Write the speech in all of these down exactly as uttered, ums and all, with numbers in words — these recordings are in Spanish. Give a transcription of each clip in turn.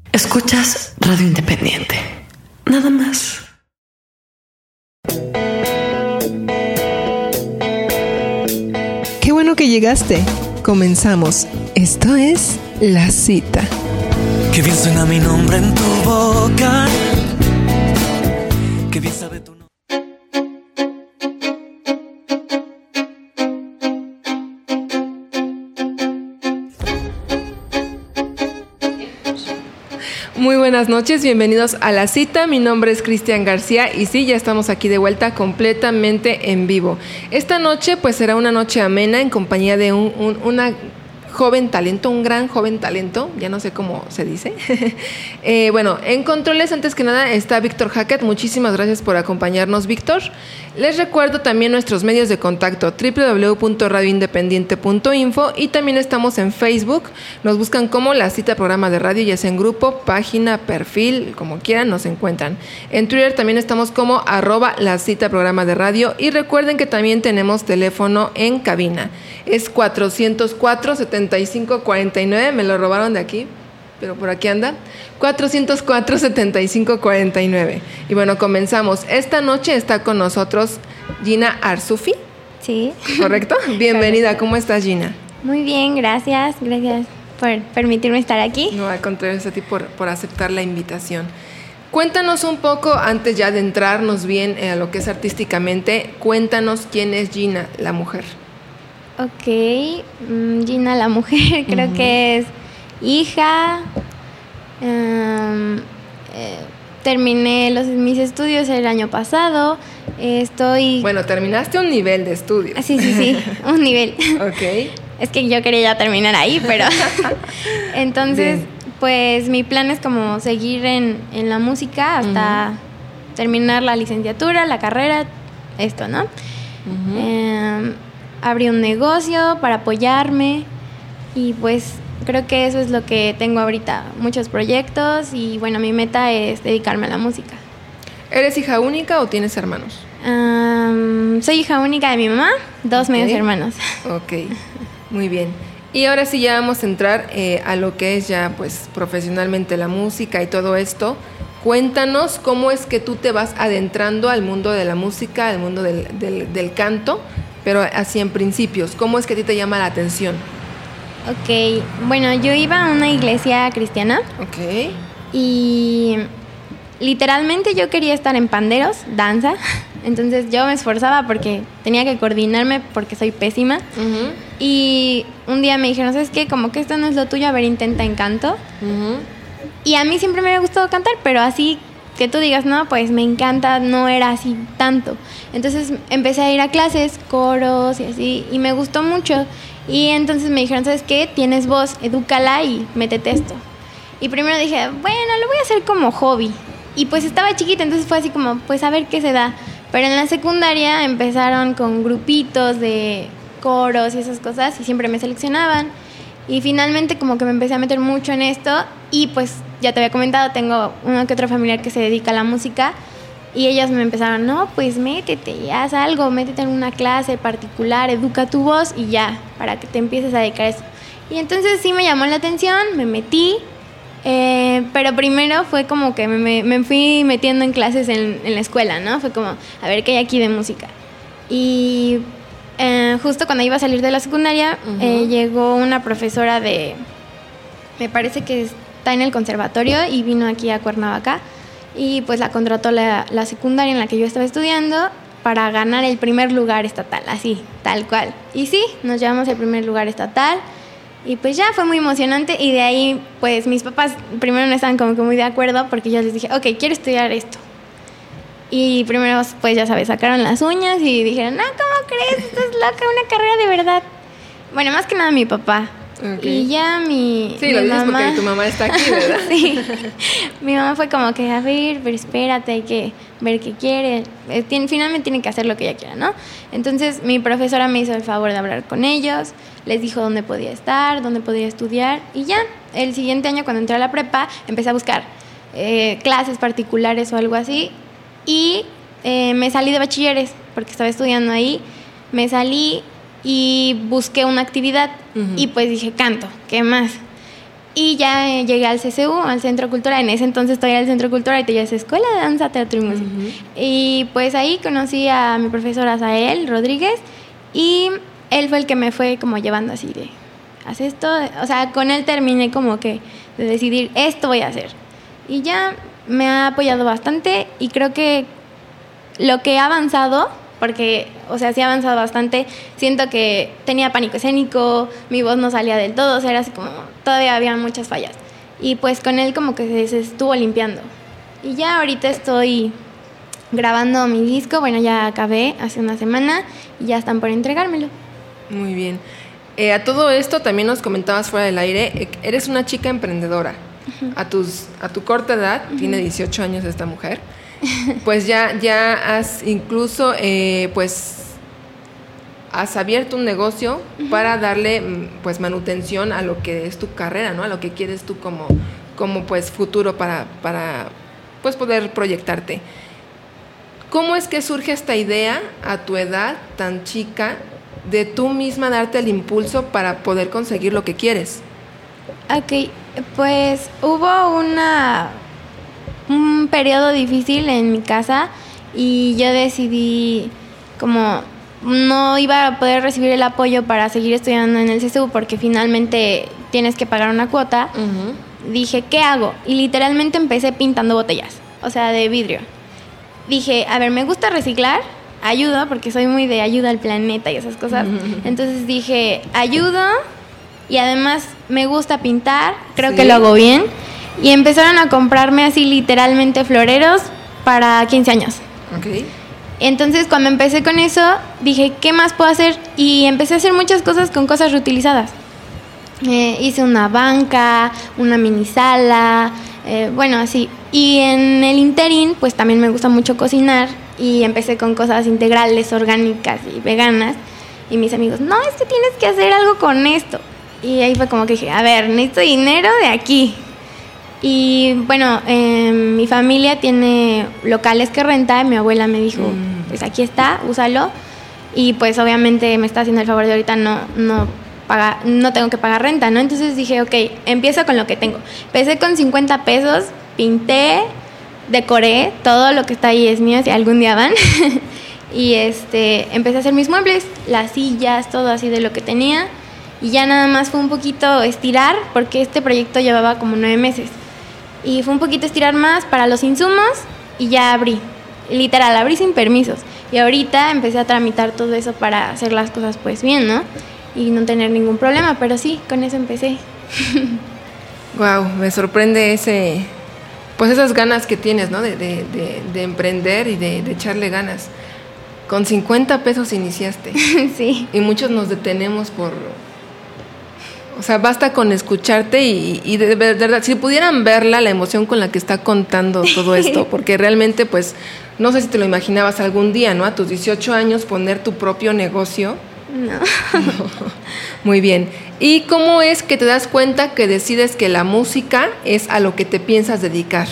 Escuchas Radio Independiente. Nada más. Qué bueno que llegaste. Comenzamos. Esto es La Cita. Qué bien suena mi nombre en tu boca. Qué bien sabe tu nombre. Muy buenas noches, bienvenidos a La Cita. Mi nombre es Cristian García y sí, ya estamos aquí de vuelta completamente en vivo. Esta noche pues será una noche amena en compañía de un, un, una joven talento, un gran joven talento, ya no sé cómo se dice. eh, bueno, en controles antes que nada está Víctor Hackett. Muchísimas gracias por acompañarnos, Víctor. Les recuerdo también nuestros medios de contacto, doble u doble u doble u punto radio independiente punto info, y también estamos en Facebook. Nos buscan como La Cita Programa de Radio, ya sea en grupo, página, perfil, como quieran, nos encuentran. En Twitter también estamos como arroba La Cita Programa de Radio, y recuerden que también tenemos teléfono en cabina. Es cuatrocientos cuatro, setenta y cinco cuarenta y nueve, me lo robaron de aquí, pero por aquí anda, cuatrocientos cuatro, setenta y cinco cuarenta y nueve. Y bueno, comenzamos. Esta noche está con nosotros Gina Arzufi. Sí. ¿Correcto? Bienvenida, ¿cómo estás, Gina? Muy bien, gracias, gracias por permitirme estar aquí. No, al contrario, a ti por, por aceptar la invitación. Cuéntanos un poco, antes ya de entrarnos bien a lo que es artísticamente, cuéntanos quién es Gina, la mujer. Ok, Gina la mujer, creo uh-huh. que es hija, um, eh, terminé los, mis estudios el año pasado, eh, estoy... Bueno, terminaste un nivel de estudios. Ah, sí, sí, sí, un nivel. Ok. Es que yo quería ya terminar ahí, pero... Entonces, bien. Pues mi plan es como seguir en, en la música hasta uh-huh. terminar la licenciatura, la carrera, esto, ¿no? Uh-huh. Eh, abrí un negocio para apoyarme y pues creo que eso es lo que tengo ahorita, muchos proyectos y bueno, mi meta es dedicarme a la música. ¿Eres hija única o tienes hermanos? Um, soy hija única de mi mamá, dos okay. medios hermanos. Ok, muy bien. Y ahora sí ya vamos a entrar eh, a lo que es ya pues profesionalmente la música y todo esto. Cuéntanos cómo es que tú te vas adentrando al mundo de la música, al mundo del, del, del canto, pero así en principios, ¿cómo es que a ti te llama la atención? Ok, bueno, yo iba a una iglesia cristiana. Ok. Y literalmente yo quería estar en panderos, danza. Entonces yo me esforzaba porque tenía que coordinarme porque soy pésima. Uh-huh. Y un día me dijeron, ¿sabes qué? Como que esto no es lo tuyo, a ver, intenta en canto. Uh-huh. Y a mí siempre me había gustado cantar, pero así que tú digas, no, pues me encanta, no era así tanto. Entonces empecé a ir a clases, coros y así, y me gustó mucho. Y entonces me dijeron, ¿sabes qué? Tienes voz, edúcala y métete esto. Y primero dije, bueno, lo voy a hacer como hobby. Y pues estaba chiquita, entonces fue así como, pues a ver qué se da. Pero en la secundaria empezaron con grupitos de coros y esas cosas, y siempre me seleccionaban. Y finalmente como que me empecé a meter mucho en esto y pues ya te había comentado, tengo uno que otro familiar que se dedica a la música y ellos me empezaron, no, pues métete y haz algo, métete en una clase particular, educa tu voz y ya, para que te empieces a dedicar a eso. Y entonces sí me llamó la atención, me metí, eh, pero primero fue como que me, me fui metiendo en clases en, en la escuela, ¿no? Fue como, a ver qué hay aquí de música. Y... Eh, justo cuando iba a salir de la secundaria, uh-huh. eh, llegó una profesora de, me parece que está en el conservatorio y vino aquí a Cuernavaca y pues la contrató la, la secundaria en la que yo estaba estudiando para ganar el primer lugar estatal, así, tal cual. Y sí, nos llevamos el primer lugar estatal y pues ya fue muy emocionante y de ahí pues mis papás primero no estaban como que muy de acuerdo porque yo les dije, ok, quiero estudiar esto. Y primero, pues ya sabes, sacaron las uñas y dijeron, no, ¿cómo crees? Estás loca, una carrera de verdad. Bueno, más que nada mi papá. Okay. Y ya mi Sí, mi lo dices mamá, porque tu mamá está aquí, ¿verdad? Sí. Mi mamá fue como que, a ver, pero espérate, hay que ver qué quiere. Eh, tiene, finalmente tiene que hacer lo que ella quiera, ¿no? Entonces, mi profesora me hizo el favor de hablar con ellos, les dijo dónde podía estar, dónde podía estudiar, y ya, el siguiente año, cuando entré a la prepa, empecé a buscar eh, clases particulares o algo así, y eh, me salí de bachilleres, porque estaba estudiando ahí, me salí y busqué una actividad, uh-huh. y pues dije, canto, ¿qué más? Y ya eh, llegué al C C U, al Centro Cultural. En ese entonces estoy al Centro Cultural y ya es Escuela de Danza, Teatro y Música. Uh-huh. Y pues ahí conocí a mi profesor Azael Rodríguez y él fue el que me fue como llevando así de, haz esto. O sea, con él terminé como que de decidir, esto voy a hacer. Y ya me ha apoyado bastante y creo que lo que ha avanzado, porque, o sea, sí ha avanzado bastante, siento que tenía pánico escénico, mi voz no salía del todo, o sea, era así como, todavía había muchas fallas. Y pues con él como que se, se estuvo limpiando. Y ya ahorita estoy grabando mi disco, bueno, ya acabé hace una semana y ya están por entregármelo. Muy bien. Eh, a todo esto también nos comentabas fuera del aire, eh, eres una chica emprendedora. Uh-huh. A, tus, a tu corta edad, uh-huh. tiene dieciocho años esta mujer, pues ya, ya has incluso, eh, pues, has abierto un negocio uh-huh. para darle, pues, manutención a lo que es tu carrera, ¿no? A lo que quieres tú como, como pues, futuro para, para, pues, poder proyectarte. ¿Cómo es que surge esta idea a tu edad tan chica de tú misma darte el impulso para poder conseguir lo que quieres? Ok, pues hubo una... un periodo difícil en mi casa y yo decidí como no iba a poder recibir el apoyo para seguir estudiando en el C C U porque finalmente tienes que pagar una cuota. Uh-huh. Dije, ¿qué hago? Y literalmente empecé pintando botellas, o sea, de vidrio. Dije, a ver, me gusta reciclar, ayudo porque soy muy de ayuda al planeta y esas cosas. Uh-huh. Entonces dije, ayudo y además me gusta pintar, creo ¿Sí? que lo hago bien. Y empezaron a comprarme así literalmente floreros para quince años. Okay. Entonces cuando empecé con eso, dije, ¿qué más puedo hacer? Y empecé a hacer muchas cosas con cosas reutilizadas. Eh, hice una banca, una mini sala, eh, bueno, así. Y en el interín, pues también me gusta mucho cocinar y empecé con cosas integrales, orgánicas y veganas. Y mis amigos, no, es que tienes que hacer algo con esto. Y ahí fue como que dije, a ver, necesito dinero de aquí. Y bueno, eh, mi familia tiene locales que renta y mi abuela me dijo, mm. pues aquí está, úsalo. Y pues obviamente me está haciendo el favor de ahorita no, no, paga, no tengo que pagar renta, ¿no? Entonces dije, ok, empiezo con lo que tengo. Empecé con cincuenta pesos, pinté, decoré, todo lo que está ahí es mío, si algún día van. Y este, empecé a hacer mis muebles, las sillas, todo así de lo que tenía. Y ya nada más fue un poquito estirar, porque este proyecto llevaba como nueve meses. Y fue un poquito estirar más para los insumos y ya abrí. Literal, abrí sin permisos. Y ahorita empecé a tramitar todo eso para hacer las cosas pues bien, ¿no? Y no tener ningún problema, pero sí, con eso empecé. Wow, me sorprende ese, pues esas ganas que tienes, ¿no? De, de, de, de emprender y de, de echarle ganas. Con cincuenta pesos iniciaste. Sí. Y muchos nos detenemos por... O sea, basta con escucharte y, y de verdad, si pudieran verla, la emoción con la que está contando todo esto, porque realmente, pues, no sé si te lo imaginabas algún día, ¿no? A tus dieciocho años, poner tu propio negocio. No. No. Muy bien. ¿Y cómo es que te das cuenta que decides que la música es a lo que te piensas dedicar?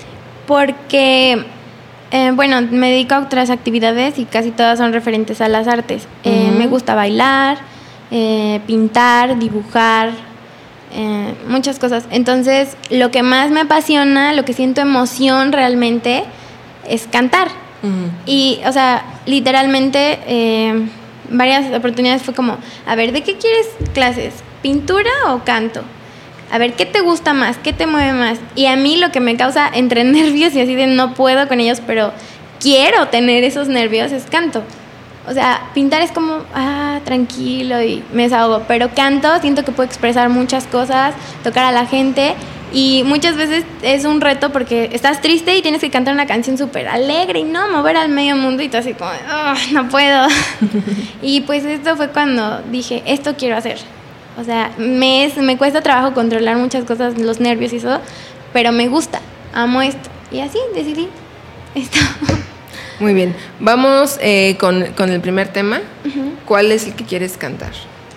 Porque, eh, bueno, me dedico a otras actividades y casi todas son referentes a las artes. Uh-huh. Eh, me gusta bailar, Eh, pintar, dibujar, eh, muchas cosas. Entonces, lo que más me apasiona, lo que siento emoción realmente, es cantar. Uh-huh. Y, o sea, literalmente, eh, varias oportunidades fue como, a ver, ¿de qué quieres clases? ¿Pintura o canto? A ver, ¿qué te gusta más? ¿Qué te mueve más? Y a mí lo que me causa entre nervios y así de no puedo con ellos, pero quiero tener esos nervios, es canto. O sea, pintar es como, ah, tranquilo y me desahogo. Pero canto, siento que puedo expresar muchas cosas, tocar a la gente. Y muchas veces es un reto porque estás triste y tienes que cantar una canción súper alegre y no mover al medio mundo y tú así como, oh, no puedo. Y pues esto fue cuando dije, esto quiero hacer. O sea, me, es, me cuesta trabajo controlar muchas cosas, los nervios y eso, pero me gusta, amo esto. Y así decidí esto. Muy bien, vamos eh, con, con el primer tema. Uh-huh. ¿Cuál es el que quieres cantar?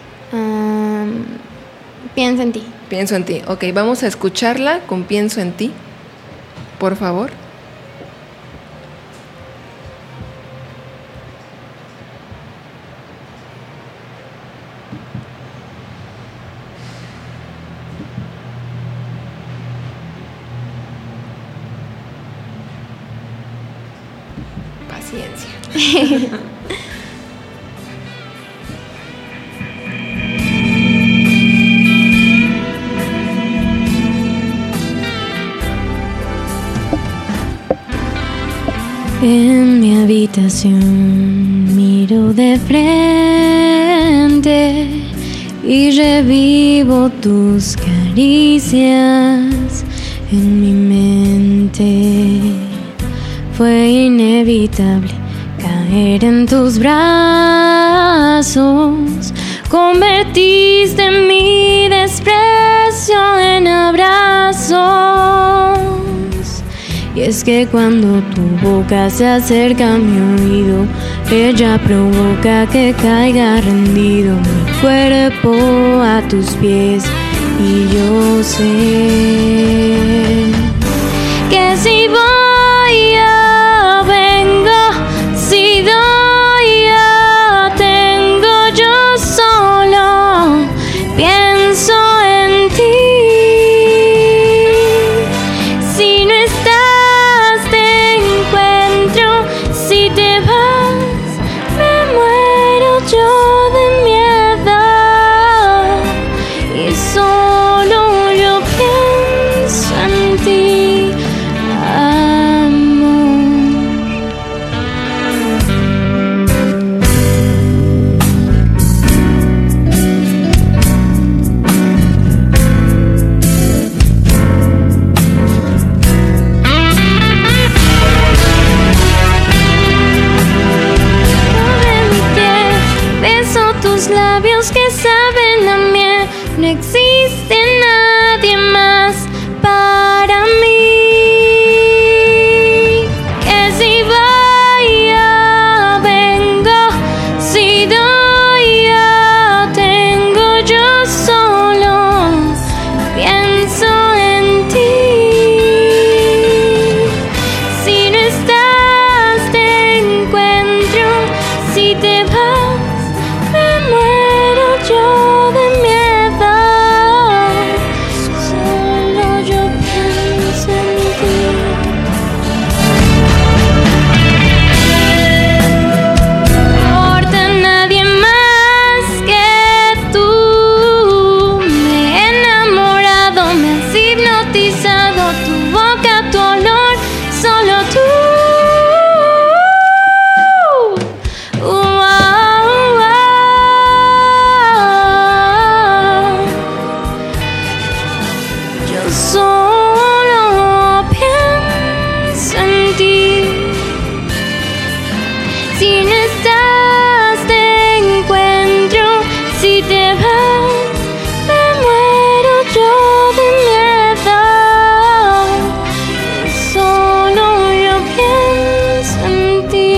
Um, pienso en ti. Pienso en ti, ok, vamos a escucharla con Pienso en ti, por favor. paciencia. En mi habitación miro de frente y revivo tus caricias en mi mente. Fue inevitable caer en tus brazos. Convertiste mi desprecio en abrazos. Y es que cuando tu boca se acerca a mi oído, ella provoca que caiga rendido mi cuerpo a tus pies. Y yo sé que si voy a vengo, si doy a tengo, yo solo pienso en ti. Si no estás te encuentro, si te vas me muero yo de miedo. Y solo yo pienso en ti, labios que saben a miel, no existe nadie más para mí. Que si voy a vengo, si doy a tengo, yo solo pienso en ti. Si no estás te encuentro, si te vas yo de miedo, solo yo pienso en ti. No importa nadie más que tú. Me he enamorado, me has hipnotizado, tu boca, tu olor, solo tú. Solo pienso en ti. Si no estás te encuentro, si te vas me muero yo de miedo. Solo yo pienso en ti,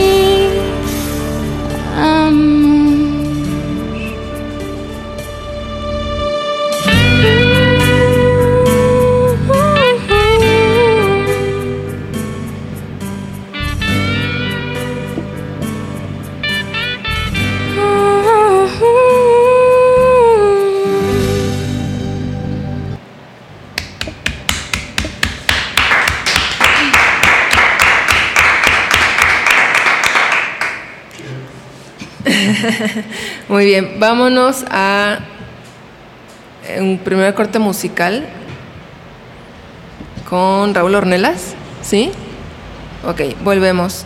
amor. Muy bien, vámonos a un primer corte musical con Raúl Ornelas, ¿sí? Ok, volvemos.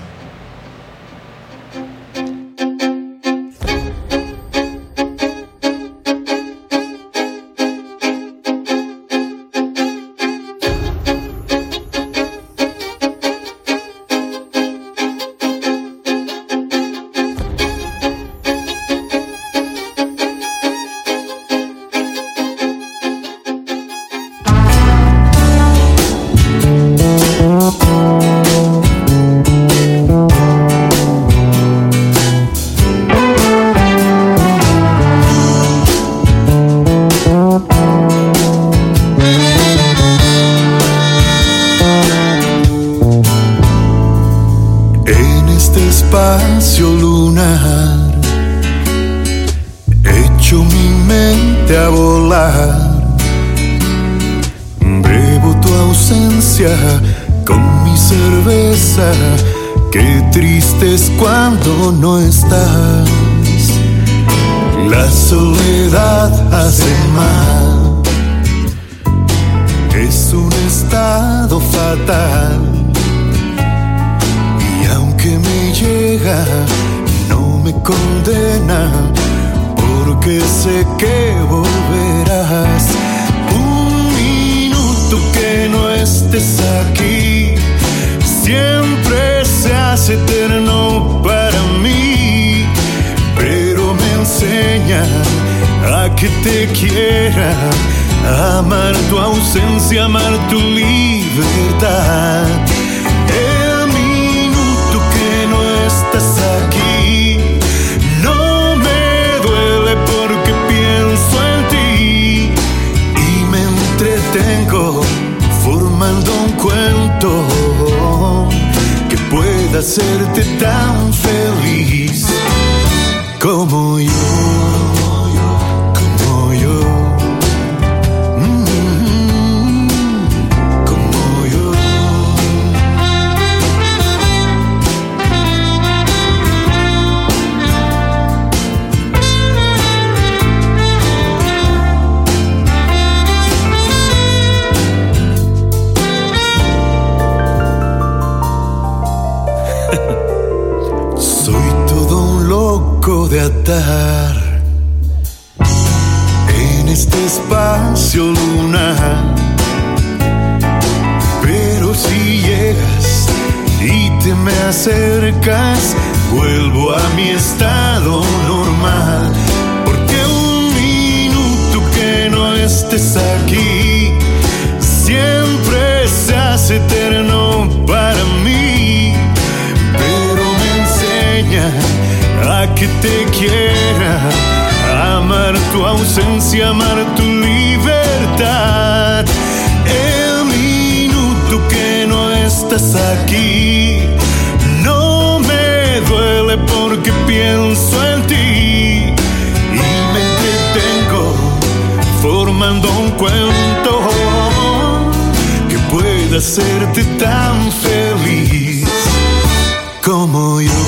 Espacio lunar, echo mi mente a volar, bebo tu ausencia con mi cerveza Qué triste es cuando no estás. La soledad hace mal. Es un estado fatal. Y aunque me llega, no me condena, porque sé que volverás. Un minuto que no estés aquí siempre se hace eterno para mí, pero me enseña a que te quiera, a amar tu ausencia, amar tu libertad. El minuto que no estás aquí no me duele porque pienso en ti y me entretengo formando un cuento que pueda hacerte tan feliz como yo, como yo, mm, como yo. Soy todo un loco de atar en este espacio lunar, pero si llegas y te me acercas, vuelvo a mi estado normal, porque un minuto que no estés aquí siempre se hace eterno para mí, pero me enseña a que te quiera, a amar tu ausencia, amar tu libertad. El minuto que no estás aquí no me duele porque pienso en ti y me entretengo formando un cuento que pueda hacerte tan feliz como yo.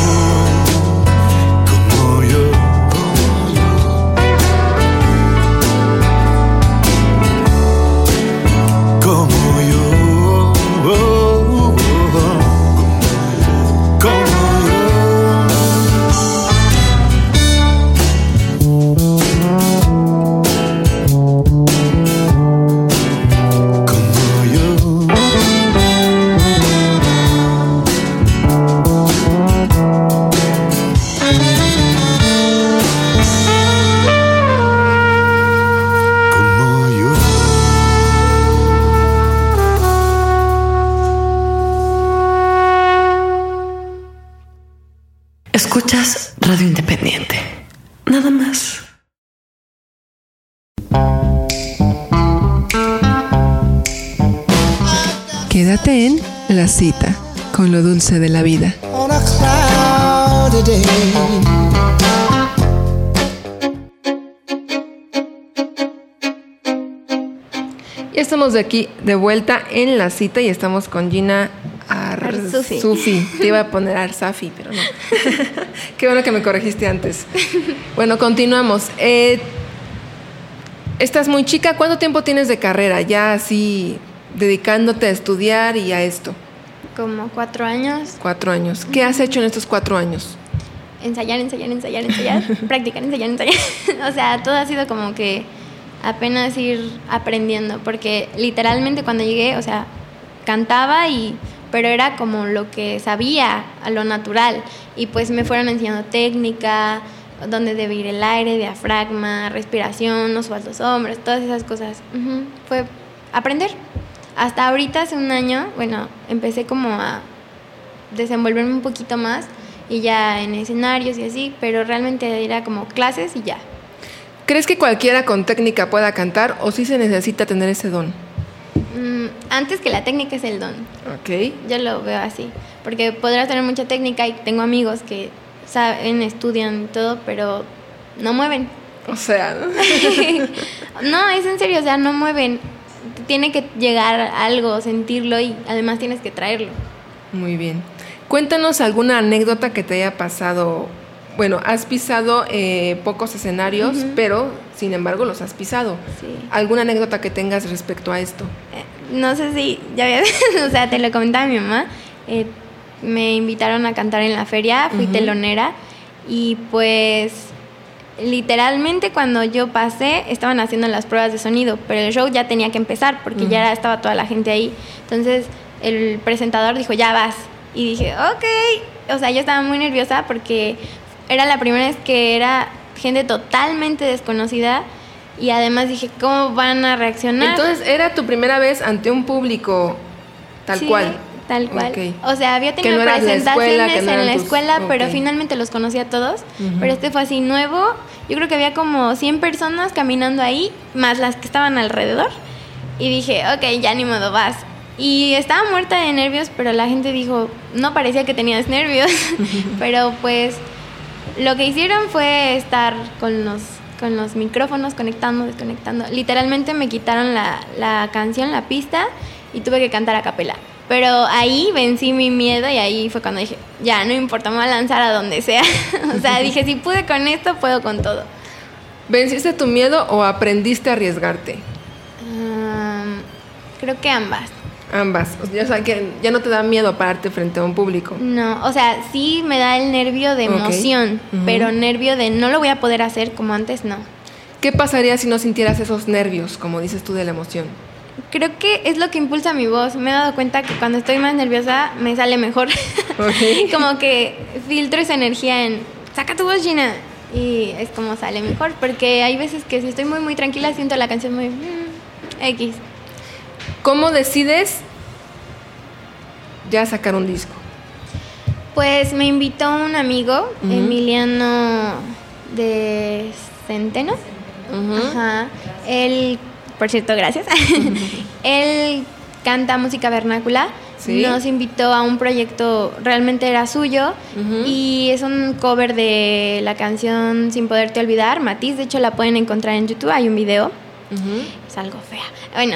Escuchas Radio Independiente. Nada más. Quédate en La Cita con lo dulce de la vida. On a cloudy day. Ya estamos de aquí de vuelta en La Cita y estamos con Gina Arzufi. Arzufi. Te iba a poner Arsafi, pero no. Qué bueno que me corregiste antes. Bueno, continuamos. Eh, estás muy chica. ¿Cuánto tiempo tienes de carrera? Ya así dedicándote a estudiar y a esto. Como cuatro años. Cuatro años. ¿Qué has hecho en estos cuatro años? Ensayar, ensayar, ensayar, ensayar. Practicar, ensayar, ensayar. O sea, todo ha sido como que apenas ir aprendiendo. Porque literalmente cuando llegué, o sea, cantaba y... pero era como lo que sabía, a lo natural. Y pues me fueron enseñando técnica, dónde debe ir el aire, diafragma, respiración, no subas los hombros, todas esas cosas. Uh-huh. Fue aprender. Hasta ahorita, hace un año, bueno, empecé como a desenvolverme un poquito más y ya en escenarios y así, pero realmente era como clases y ya. ¿Crees que cualquiera con técnica pueda cantar o sí se necesita tener ese don? Antes que la técnica es el don. Ok. Yo lo veo así. Porque podrás tener mucha técnica y tengo amigos que saben, estudian y todo, pero no mueven. O sea, ¿no? No, es en serio, o sea, no mueven. Tiene que llegar algo, sentirlo y además tienes que traerlo. Muy bien. Cuéntanos alguna anécdota que te haya pasado. Bueno, has pisado eh, pocos escenarios, uh-huh. pero sin embargo los has pisado. Sí. ¿Alguna anécdota que tengas respecto a esto? Eh, no sé si ya había, o sea, te lo comentaba mi mamá. Eh, me invitaron a cantar en la feria, fui uh-huh. telonera y pues literalmente cuando yo pasé estaban haciendo las pruebas de sonido, pero el show ya tenía que empezar porque uh-huh. ya era, estaba toda la gente ahí. Entonces el presentador dijo, ya vas. Y dije, ok. O sea, yo estaba muy nerviosa porque era la primera vez que era gente totalmente desconocida y además dije, ¿cómo van a reaccionar? Entonces, ¿era tu primera vez ante un público tal sí, cual? Tal cual. Okay. O sea, había tenido no presentaciones la escuela, no en la tus... escuela, okay. pero finalmente los conocía a todos. Uh-huh. Pero este fue así nuevo. Yo creo que había como cien personas caminando ahí, más las que estaban alrededor. Y dije, ok, ya ni modo, vas. Y estaba muerta de nervios, pero la gente dijo, no parecía que tenías nervios. Pero pues lo que hicieron fue estar con los, con los micrófonos, conectando, desconectando. Literalmente me quitaron la, la canción, la pista, y tuve que cantar a capela. Pero ahí vencí mi miedo y ahí fue cuando dije, ya, no importa, me voy a lanzar a donde sea. O sea, dije, si pude con esto, puedo con todo. ¿Venciste tu miedo o aprendiste a arriesgarte? Um, creo que ambas. Ambas. O sea, que ya no te da miedo pararte frente a un público. No, o sea, sí me da el nervio de emoción, okay. uh-huh. pero nervio de no lo voy a poder hacer como antes, no. ¿Qué pasaría si no sintieras esos nervios, como dices tú, de la emoción? Creo que es lo que impulsa mi voz. Me he dado cuenta que cuando estoy más nerviosa me sale mejor. Okay. Como que filtro esa energía en saca tu voz, Gina. Y es como sale mejor. Porque hay veces que si estoy muy, muy tranquila siento la canción muy mm, X. ¿Cómo decides ya sacar un disco? Pues me invitó un amigo, uh-huh. Emiliano de Centeno. Uh-huh. Ajá. Él, por cierto, gracias. Uh-huh. Él canta música vernácula. ¿Sí? Nos invitó a un proyecto, realmente era suyo, uh-huh. y es un cover de la canción Sin Poderte Olvidar, Matiz. De hecho, la pueden encontrar en YouTube, hay un video. Uh-huh. Es algo fea. Bueno.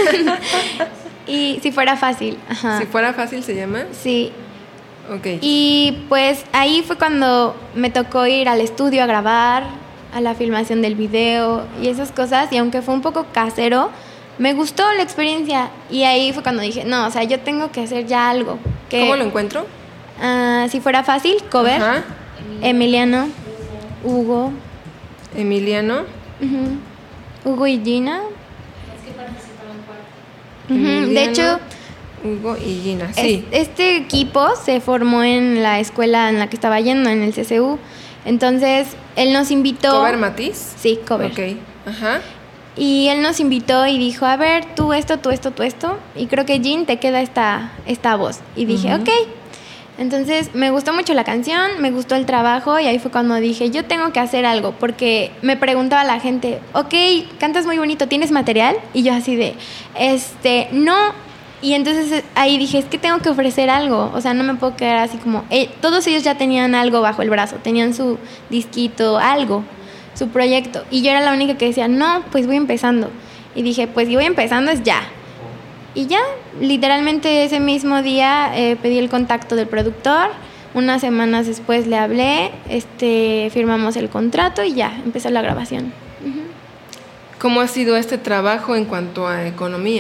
Y si fuera fácil. Ajá. Si fuera fácil se llama. Sí. Okay. Y pues ahí fue cuando me tocó ir al estudio a grabar, a la filmación del video y esas cosas. Y aunque fue un poco casero, me gustó la experiencia. Y ahí fue cuando dije, no, o sea, yo tengo que hacer ya algo. Que, ¿Cómo lo encuentro? Uh, si fuera fácil, cover. Ajá. Emiliano, Hugo. Emiliano. Uh-huh. Hugo y Gina. Es que participaron cuatro. Uh-huh. De hecho, Hugo y Gina, sí. Es, este equipo se formó en la escuela en la que estaba yendo, en el C C U. Entonces, él nos invitó. ¿Cover Matiz? Sí, cover. Ok, ajá. Y él nos invitó y dijo, a ver, tú esto, tú esto, tú esto. Y creo que Jean te queda esta, esta voz. Y dije, uh-huh. ok. Entonces, me gustó mucho la canción, me gustó el trabajo. Y ahí fue cuando dije, yo tengo que hacer algo. Porque me preguntaba la gente, ok, cantas muy bonito, ¿tienes material? Y yo así de, este, no. Y entonces ahí dije, es que tengo que ofrecer algo. O sea, no me puedo quedar así como... Eh, todos ellos ya tenían algo bajo el brazo. Tenían su disquito, algo. Su proyecto. Y yo era la única que decía, no, pues voy empezando. Y dije, pues si voy empezando es ya. Y ya, literalmente ese mismo día eh, pedí el contacto del productor. Unas semanas después le hablé, este, firmamos el contrato y ya, empezó la grabación. Uh-huh. ¿Cómo ha sido este trabajo en cuanto a economía?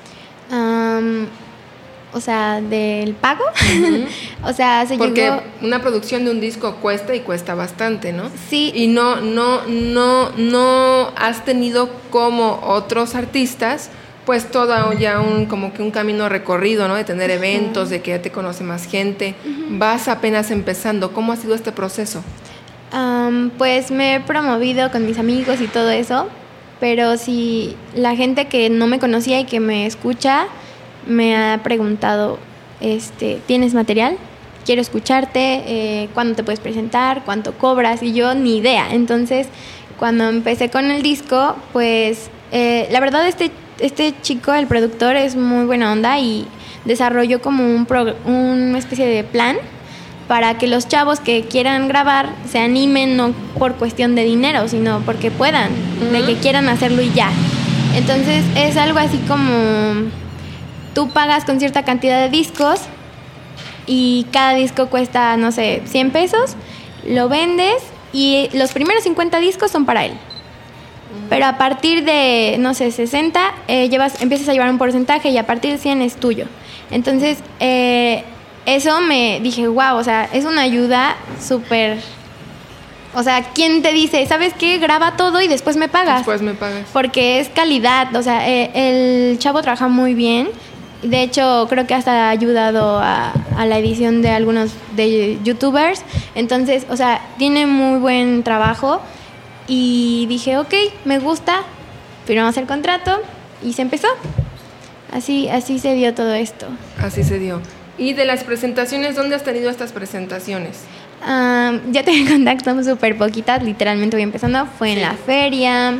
Um, o sea, del pago. Uh-huh. O sea, se Porque llegó... una producción de un disco cuesta y cuesta bastante, ¿no? Sí. Y no, no, no, no has tenido como otros artistas, pues todo ya un como que un camino recorrido, ¿no? De tener eventos, uh-huh. de que ya te conoce más gente. Uh-huh. Vas apenas empezando. ¿Cómo ha sido este proceso? Um, pues me he promovido con mis amigos y todo eso. Pero si la gente que no me conocía y que me escucha me ha preguntado, este, ¿tienes material? Quiero escucharte, eh, ¿cuándo te puedes presentar? ¿Cuánto cobras? Y yo ni idea. Entonces, cuando empecé con el disco, pues eh, la verdad este, este chico, el productor, es muy buena onda y desarrolló como un pro, una especie de plan para que los chavos que quieran grabar se animen, no por cuestión de dinero, sino porque puedan, uh-huh. de que quieran hacerlo y ya. Entonces es algo así como tú pagas con cierta cantidad de discos y cada disco cuesta, no sé, cien pesos, lo vendes y los primeros cincuenta discos son para él. Pero a partir de, no sé, sesenta, eh, llevas, empiezas a llevar un porcentaje y a partir de cien es tuyo. Entonces, eh, eso me dije, wow, o sea, es una ayuda súper... O sea, ¿quién te dice, sabes qué? Graba todo y después me pagas. Después me pagas. Porque es calidad, o sea, eh, el chavo trabaja muy bien. De hecho, creo que hasta ha ayudado a, a la edición de algunos de youtubers. Entonces, o sea, tiene muy buen trabajo. Y dije, ok, me gusta, firmamos el contrato y se empezó. Así, así se dio todo esto. Así se dio. ¿Y de las presentaciones, dónde has tenido estas presentaciones? Um, ya tengo contacto súper poquitas, literalmente voy empezando. Fue en la feria,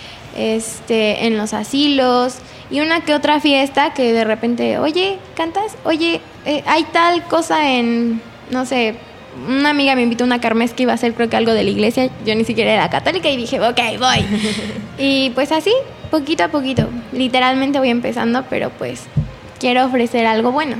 este, en los asilos y una que otra fiesta que de repente, oye, ¿cantas? Oye, eh, hay tal cosa en, no sé... Una amiga me invitó a una kermés que iba a hacer creo que algo de la iglesia. Yo ni siquiera era católica y dije, ok, voy. Y pues así, poquito a poquito. Literalmente voy empezando, pero pues quiero ofrecer algo bueno.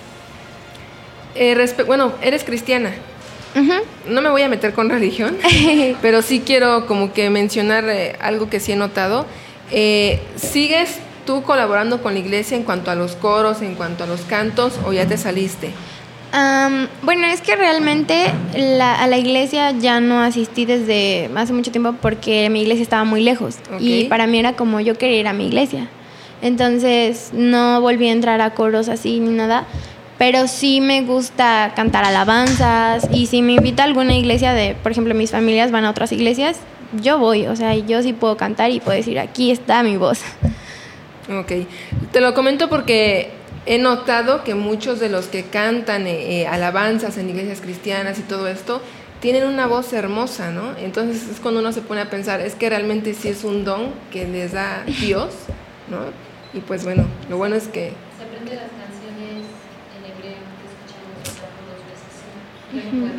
Eh, respe- bueno, eres cristiana. Uh-huh. No me voy a meter con religión, pero sí quiero como que mencionar eh, algo que sí he notado. Eh, ¿Sigues tú colaborando con la iglesia en cuanto a los coros, en cuanto a los cantos, o ya te saliste? Um, bueno, es que realmente la, a la iglesia ya no asistí desde hace mucho tiempo porque mi iglesia estaba muy lejos. Okay. Y para mí era como yo quería ir a mi iglesia. Entonces no volví a entrar a coros así ni nada. Pero sí me gusta cantar alabanzas. Y si me invita a alguna iglesia de, por ejemplo, mis familias van a otras iglesias, yo voy. O sea, yo sí puedo cantar y puedo decir, aquí está mi voz. Ok. Te lo comento porque... he notado que muchos de los que cantan eh, eh, alabanzas en iglesias cristianas y todo esto tienen una voz hermosa, ¿no? Entonces es cuando uno se pone a pensar, es que realmente sí es un don que les da Dios, ¿no? Y pues bueno, lo bueno es que... Se aprende las canciones en hebreo que escuchamos dos veces, ¿sí? Yo no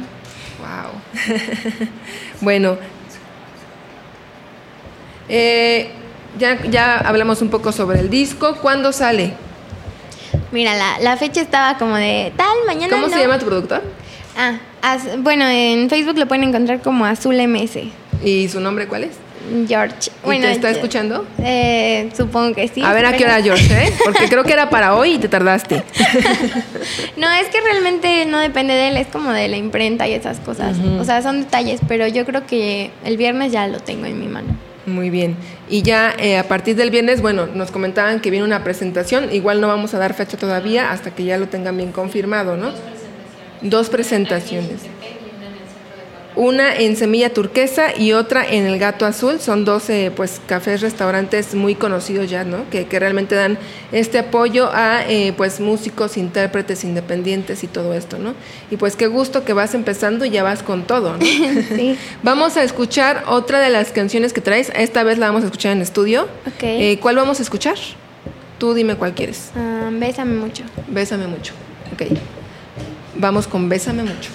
puedo. Wow. Bueno, eh, ya, ya hablamos un poco sobre el disco. ¿Cuándo sale? Mira, la, la fecha estaba como de tal, mañana. ¿Cómo no. se llama tu productor? Ah, az, bueno, en Facebook lo pueden encontrar como Azul M S. ¿Y su nombre cuál es? George. ¿Y bueno, te está yo, escuchando? Eh, supongo que sí. A ver a qué hora, George, ¿eh? Porque creo que era para hoy y te tardaste. No, es que realmente no depende de él, es como de la imprenta y esas cosas. Uh-huh. O sea, son detalles, pero yo creo que el viernes ya lo tengo en mi mano. Muy bien. Y ya eh, a partir del viernes, bueno, nos comentaban que viene una presentación. Igual no vamos a dar fecha todavía hasta que ya lo tengan bien confirmado, ¿no? Dos presentaciones. Dos presentaciones. Una en Semilla Turquesa y otra en El Gato Azul. Son doce pues cafés, restaurantes muy conocidos ya, ¿no? Que, que realmente dan este apoyo a eh, pues músicos, intérpretes independientes y todo esto, ¿no? Y pues qué gusto que vas empezando y ya vas con todo, ¿no? Sí. Vamos a escuchar otra de las canciones que traes. Esta vez la vamos a escuchar en estudio. Okay. Eh, ¿Cuál vamos a escuchar? Tú dime cuál quieres. Um, Bésame mucho. Bésame mucho. Ok. Vamos con Bésame mucho.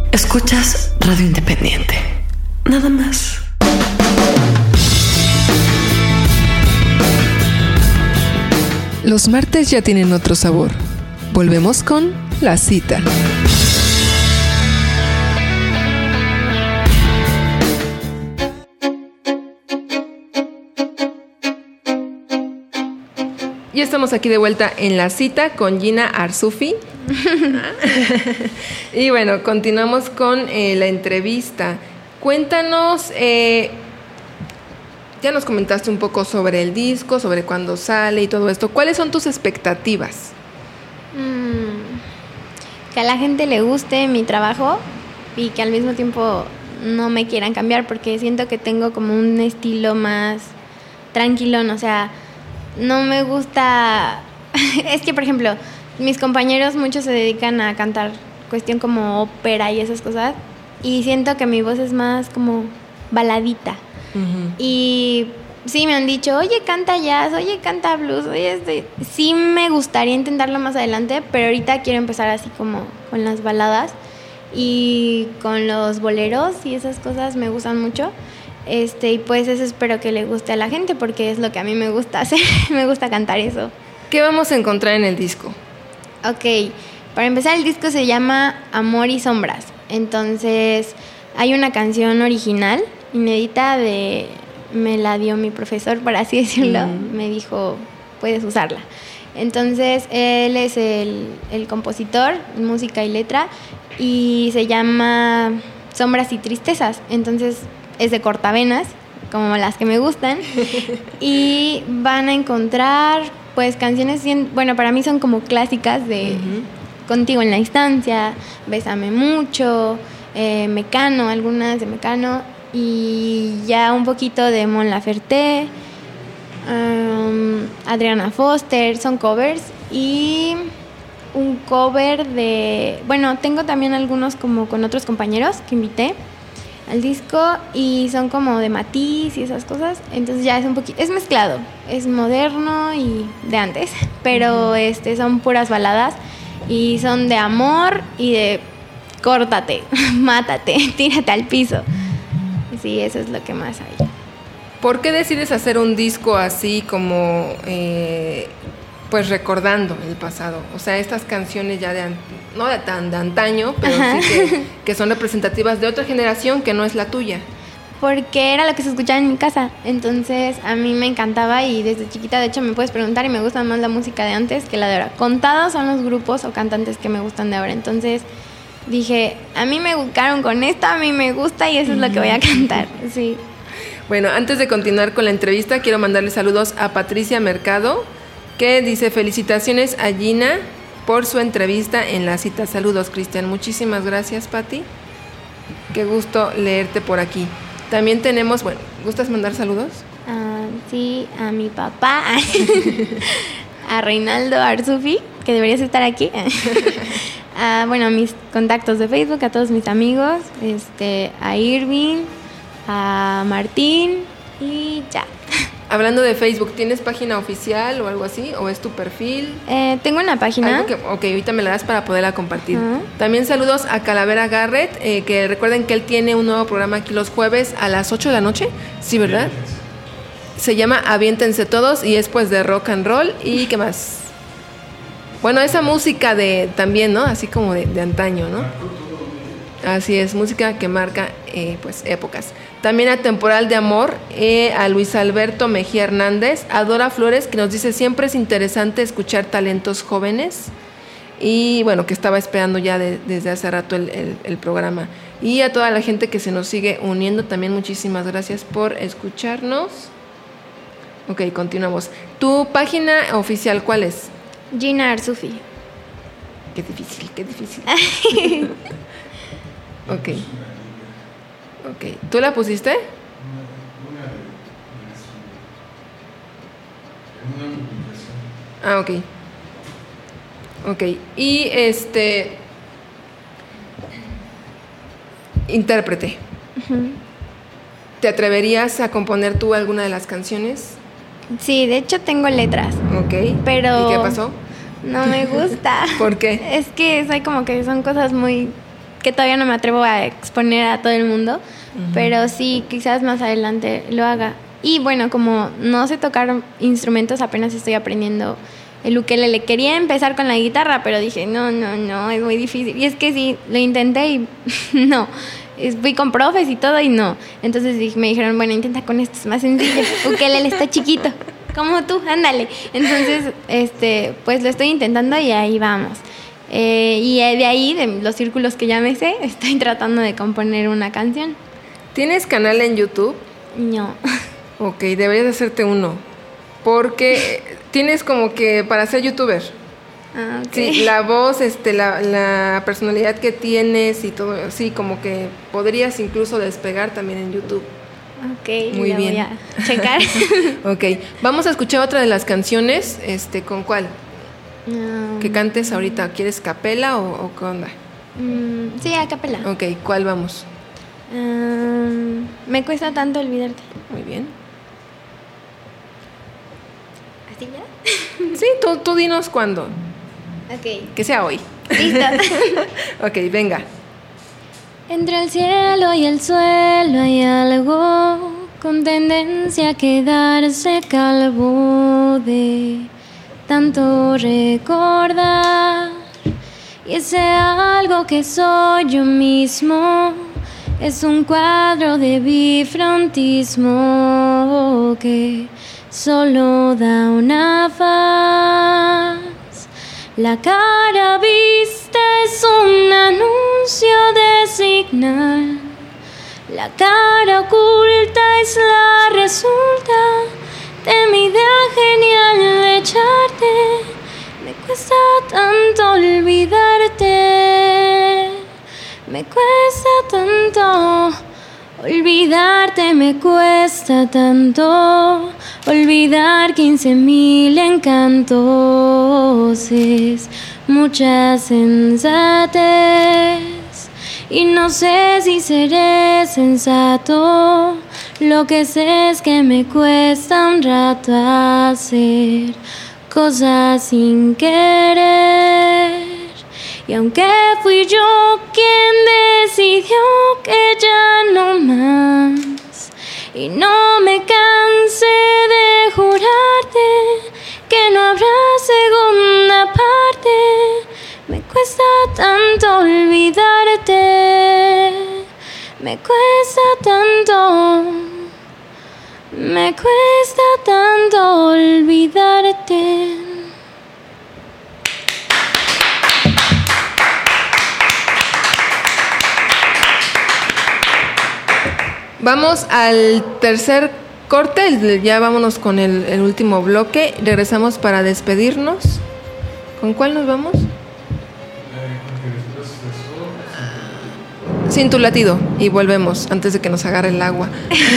Escuchas Radio Independiente. Nada más. Los martes ya tienen otro sabor. Volvemos con La Cita. Ya estamos aquí de vuelta en La Cita con Gina Arzufi. Y bueno, continuamos con eh, la entrevista. Cuéntanos, eh, ya nos comentaste un poco sobre el disco, sobre cuándo sale y todo esto. ¿Cuáles son tus expectativas? Mm, que a la gente le guste mi trabajo y que al mismo tiempo no me quieran cambiar, porque siento que tengo como un estilo más tranquilón, o sea, no me gusta... Es que, por ejemplo, mis compañeros muchos se dedican a cantar cuestión como ópera y esas cosas, y siento que mi voz es más como baladita. Uh-huh. Y sí me han dicho, oye, canta jazz, oye, canta blues, oye, este... Sí me gustaría intentarlo más adelante, pero ahorita quiero empezar así como con las baladas y con los boleros y esas cosas me gustan mucho. Este, y pues eso espero que le guste a la gente, porque es lo que a mí me gusta hacer. Me gusta cantar eso. ¿Qué vamos a encontrar en el disco? Ok, para empezar, el disco se llama Amor y Sombras. Entonces hay una canción original, inédita, de me la dio mi profesor, por así decirlo. Mm. Me dijo, puedes usarla. Entonces él es el, el compositor, música y letra, y se llama Sombras y Tristezas. Entonces es de cortavenas, como las que me gustan. Y van a encontrar pues canciones, bueno, para mí son como clásicas de uh-huh. Contigo en la Distancia, Bésame Mucho, eh, Mecano, algunas de Mecano, y ya un poquito de Mon Laferte, um, Adriana Foster, son covers, y un cover de... Bueno, tengo también algunos como con otros compañeros que invité al disco, y son como de Matiz y esas cosas. Entonces ya es un poquito, es mezclado, es moderno y de antes, pero uh-huh. este son puras baladas y son de amor y de córtate, mátate, tírate al piso. Sí, eso es lo que más hay. ¿Por qué decides hacer un disco así como eh, pues recordando el pasado? O sea, estas canciones ya de no de tan de antaño, pero Ajá. sí que, que son representativas de otra generación que no es la tuya. Porque era lo que se escuchaba en mi casa. Entonces a mí me encantaba, y desde chiquita, de hecho, me puedes preguntar, y me gusta más la música de antes que la de ahora. Contados son los grupos o cantantes que me gustan de ahora. Entonces dije, a mí me buscaron con esto, a mí me gusta, y eso es lo que voy a cantar. Sí. Bueno, antes de continuar con la entrevista, quiero mandarle saludos a Patricia Mercado, que dice felicitaciones a Gina por su entrevista en La Cita. Saludos, Cristian. Muchísimas gracias, Pati. Qué gusto leerte por aquí. También tenemos, bueno, ¿gustas mandar saludos? Uh, sí, a mi papá, a Reinaldo Arzufi, que deberías estar aquí. uh, bueno, a mis contactos de Facebook, a todos mis amigos, este, a Irving, a Martín y ya. Hablando de Facebook, ¿tienes página oficial o algo así? ¿O es tu perfil? Eh, tengo una página. Que, ok, ahorita me la das para poderla compartir. Uh-huh. También saludos a Calavera Garrett, eh, que recuerden que él tiene un nuevo programa aquí los jueves a las ocho de la noche. Sí, ¿verdad? Se llama Aviéntense Todos, y es pues de rock and roll. ¿Y qué más? Bueno, esa música de también, ¿no? Así como de, de antaño, ¿no? Así es, música que marca eh, pues épocas. También a Temporal de Amor, eh, a Luis Alberto Mejía Hernández, a Dora Flores, que nos dice siempre es interesante escuchar talentos jóvenes, y bueno, que estaba esperando ya de, desde hace rato el, el, el programa. Y a toda la gente que se nos sigue uniendo también, muchísimas gracias por escucharnos. Ok, continuamos. ¿Tu página oficial cuál es? Gina Arzufi. Qué difícil, qué difícil. Ok. Ok. ¿Tú la pusiste? Ah, ok. Ok. Y este... intérprete. Uh-huh. ¿Te atreverías a componer tú alguna de las canciones? Sí, de hecho tengo letras. Ok. Pero... ¿Y qué pasó? No me gusta. ¿Por qué? Es que soy como que son cosas muy que todavía no me atrevo a exponer a todo el mundo, uh-huh. pero sí, quizás más adelante lo haga. Y bueno, como no sé tocar instrumentos, apenas estoy aprendiendo el ukelele. Quería empezar con la guitarra, pero dije, no, no, no, es muy difícil. Y es que sí, lo intenté y no. Fui con profes y todo y no. Entonces dije, me dijeron, bueno, intenta con esto, es más sencillo. Ukelele está chiquito, como tú, ándale. Entonces, este, pues lo estoy intentando y ahí vamos. Eh, y de ahí, de los círculos que ya me sé, estoy tratando de componer una canción. ¿Tienes canal en YouTube? No. Ok, deberías hacerte uno. Porque tienes como que para ser youtuber. Ah, okay. Sí, la voz, este, la, la personalidad que tienes y todo, sí, como que podrías incluso despegar también en YouTube. Ok, muy bien. Voy a checar. Ok, vamos a escuchar otra de las canciones, este, ¿con cuál? Um, que cantes ahorita, ¿quieres capela o, o qué onda? Um, sí, a capela. Ok, ¿cuál vamos? Um, me cuesta tanto olvidarte. Muy bien. ¿Así ya? Sí, tú, tú dinos cuándo. Ok. Que sea hoy. Listo. Ok, venga. Entre el cielo y el suelo hay algo con tendencia a quedarse calvo de tanto recordar. Y ese algo que soy yo mismo es un cuadro de bifrontismo que solo da una faz. La cara vista es un anuncio de señal. La cara oculta es la resulta de mi idea genial de echarte. Me cuesta tanto olvidarte. Me cuesta tanto olvidarte, me cuesta tanto olvidar quince mil encantos. Es mucha sensatez y no sé si seré sensato. Lo que sé es que me cuesta un rato hacer cosas sin querer. Y aunque fui yo quien decidió que ya no más, y no me cansé de jurarte que no habrá segunda parte, me cuesta tanto olvidarte, me cuesta tanto, me cuesta tanto olvidarte. Vamos al tercer corte, ya vámonos con el, el último bloque. Regresamos para despedirnos. ¿Con cuál nos vamos? Sin tu latido. Y volvemos antes de que nos agarre el agua.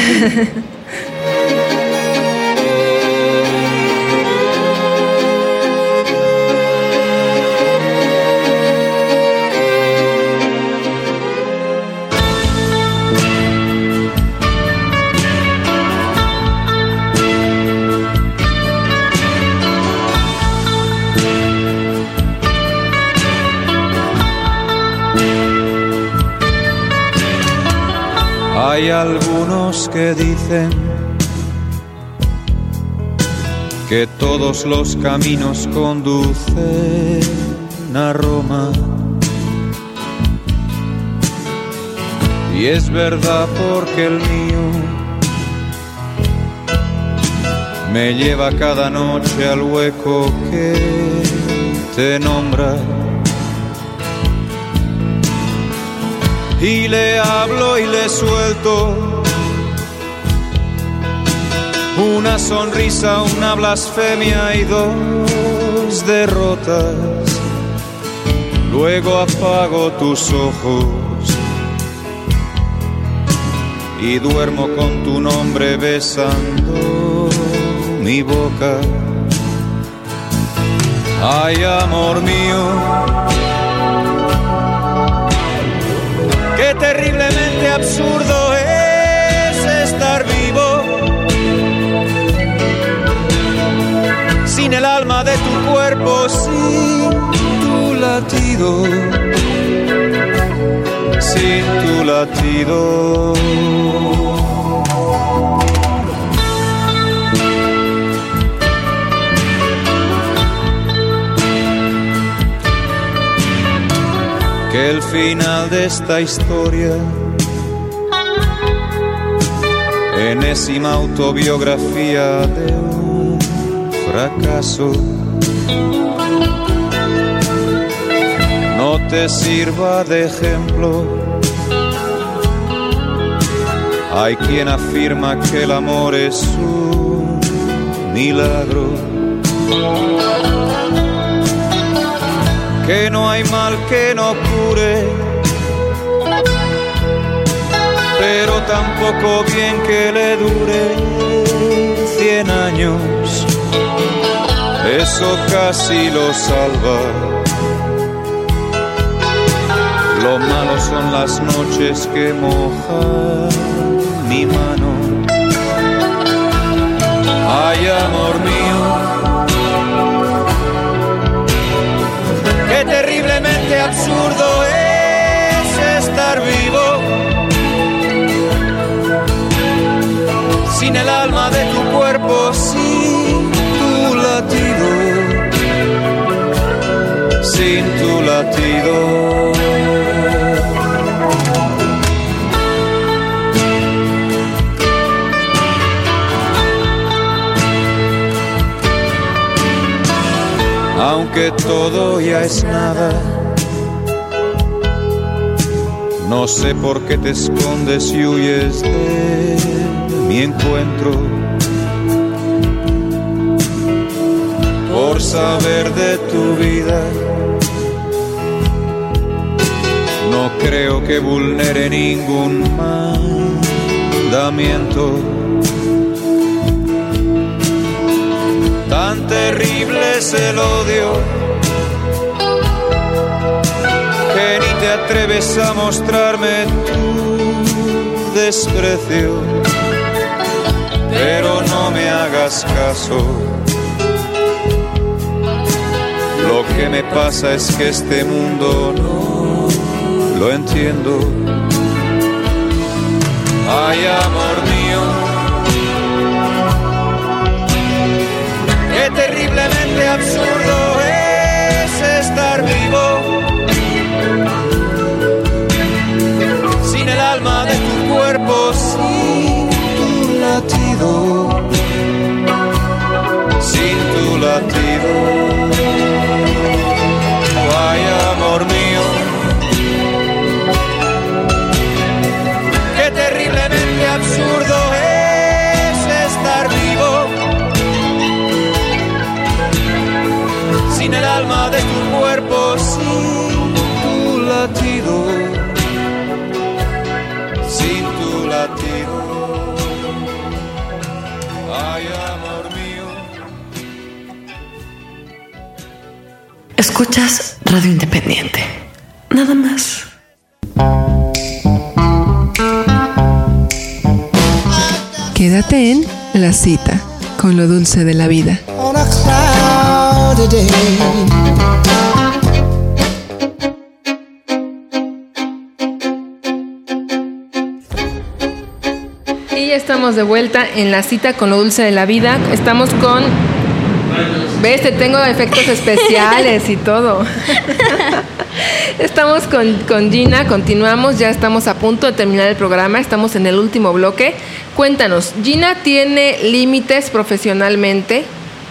Hay algunos que dicen que todos los caminos conducen a Roma. Y es verdad porque el mío me lleva cada noche al hueco que te nombra. Y le hablo y le suelto una sonrisa, una blasfemia y dos derrotas. Luego apago tus ojos y duermo con tu nombre besando mi boca. Ay, amor mío, qué terriblemente absurdo es estar vivo sin el alma de tu cuerpo, sin tu latido. sin tu latido. Que el final de esta historia, enésima autobiografía de un fracaso, no te sirva de ejemplo. Hay quien afirma que el amor es un milagro, que no hay mal que no cure, pero tampoco bien que le dure cien años. Eso casi lo salva. Lo malo son las noches que mojan mi mano. Ay, amor mío, qué terriblemente absurdo es estar vivo sin el alma de tu cuerpo, sin tu latido, sin tu latido. Aunque todo ya es nada, no sé por qué te escondes y huyes de mi encuentro. Por saber de tu vida, no creo que vulnere ningún mandamiento. Tan terrible es el odio que ni te atreves a mostrarme tu desprecio. Pero no me hagas caso. Lo que me pasa es que este mundo no lo entiendo. Ay, amor mío, qué terriblemente absurdo es estar vivo sin el alma de tu cuerpo, sin tu latido, sin tu latido. Ay, amor mío, qué terriblemente absurdo es estar vivo sin el alma de tu cuerpo, sin tu latido, sin tu latido. Ay, amor mío. Escuchas Radio Independiente. Nada más. Quédate en La Cita con lo dulce de la vida. On a cloudy day. Y ya estamos de vuelta en La Cita con lo dulce de la vida. Estamos con... ¿Ves? Te tengo efectos especiales y todo. Estamos con, con Gina, continuamos, ya estamos a punto de terminar el programa, estamos en el último bloque. Cuéntanos, ¿Gina tiene límites profesionalmente?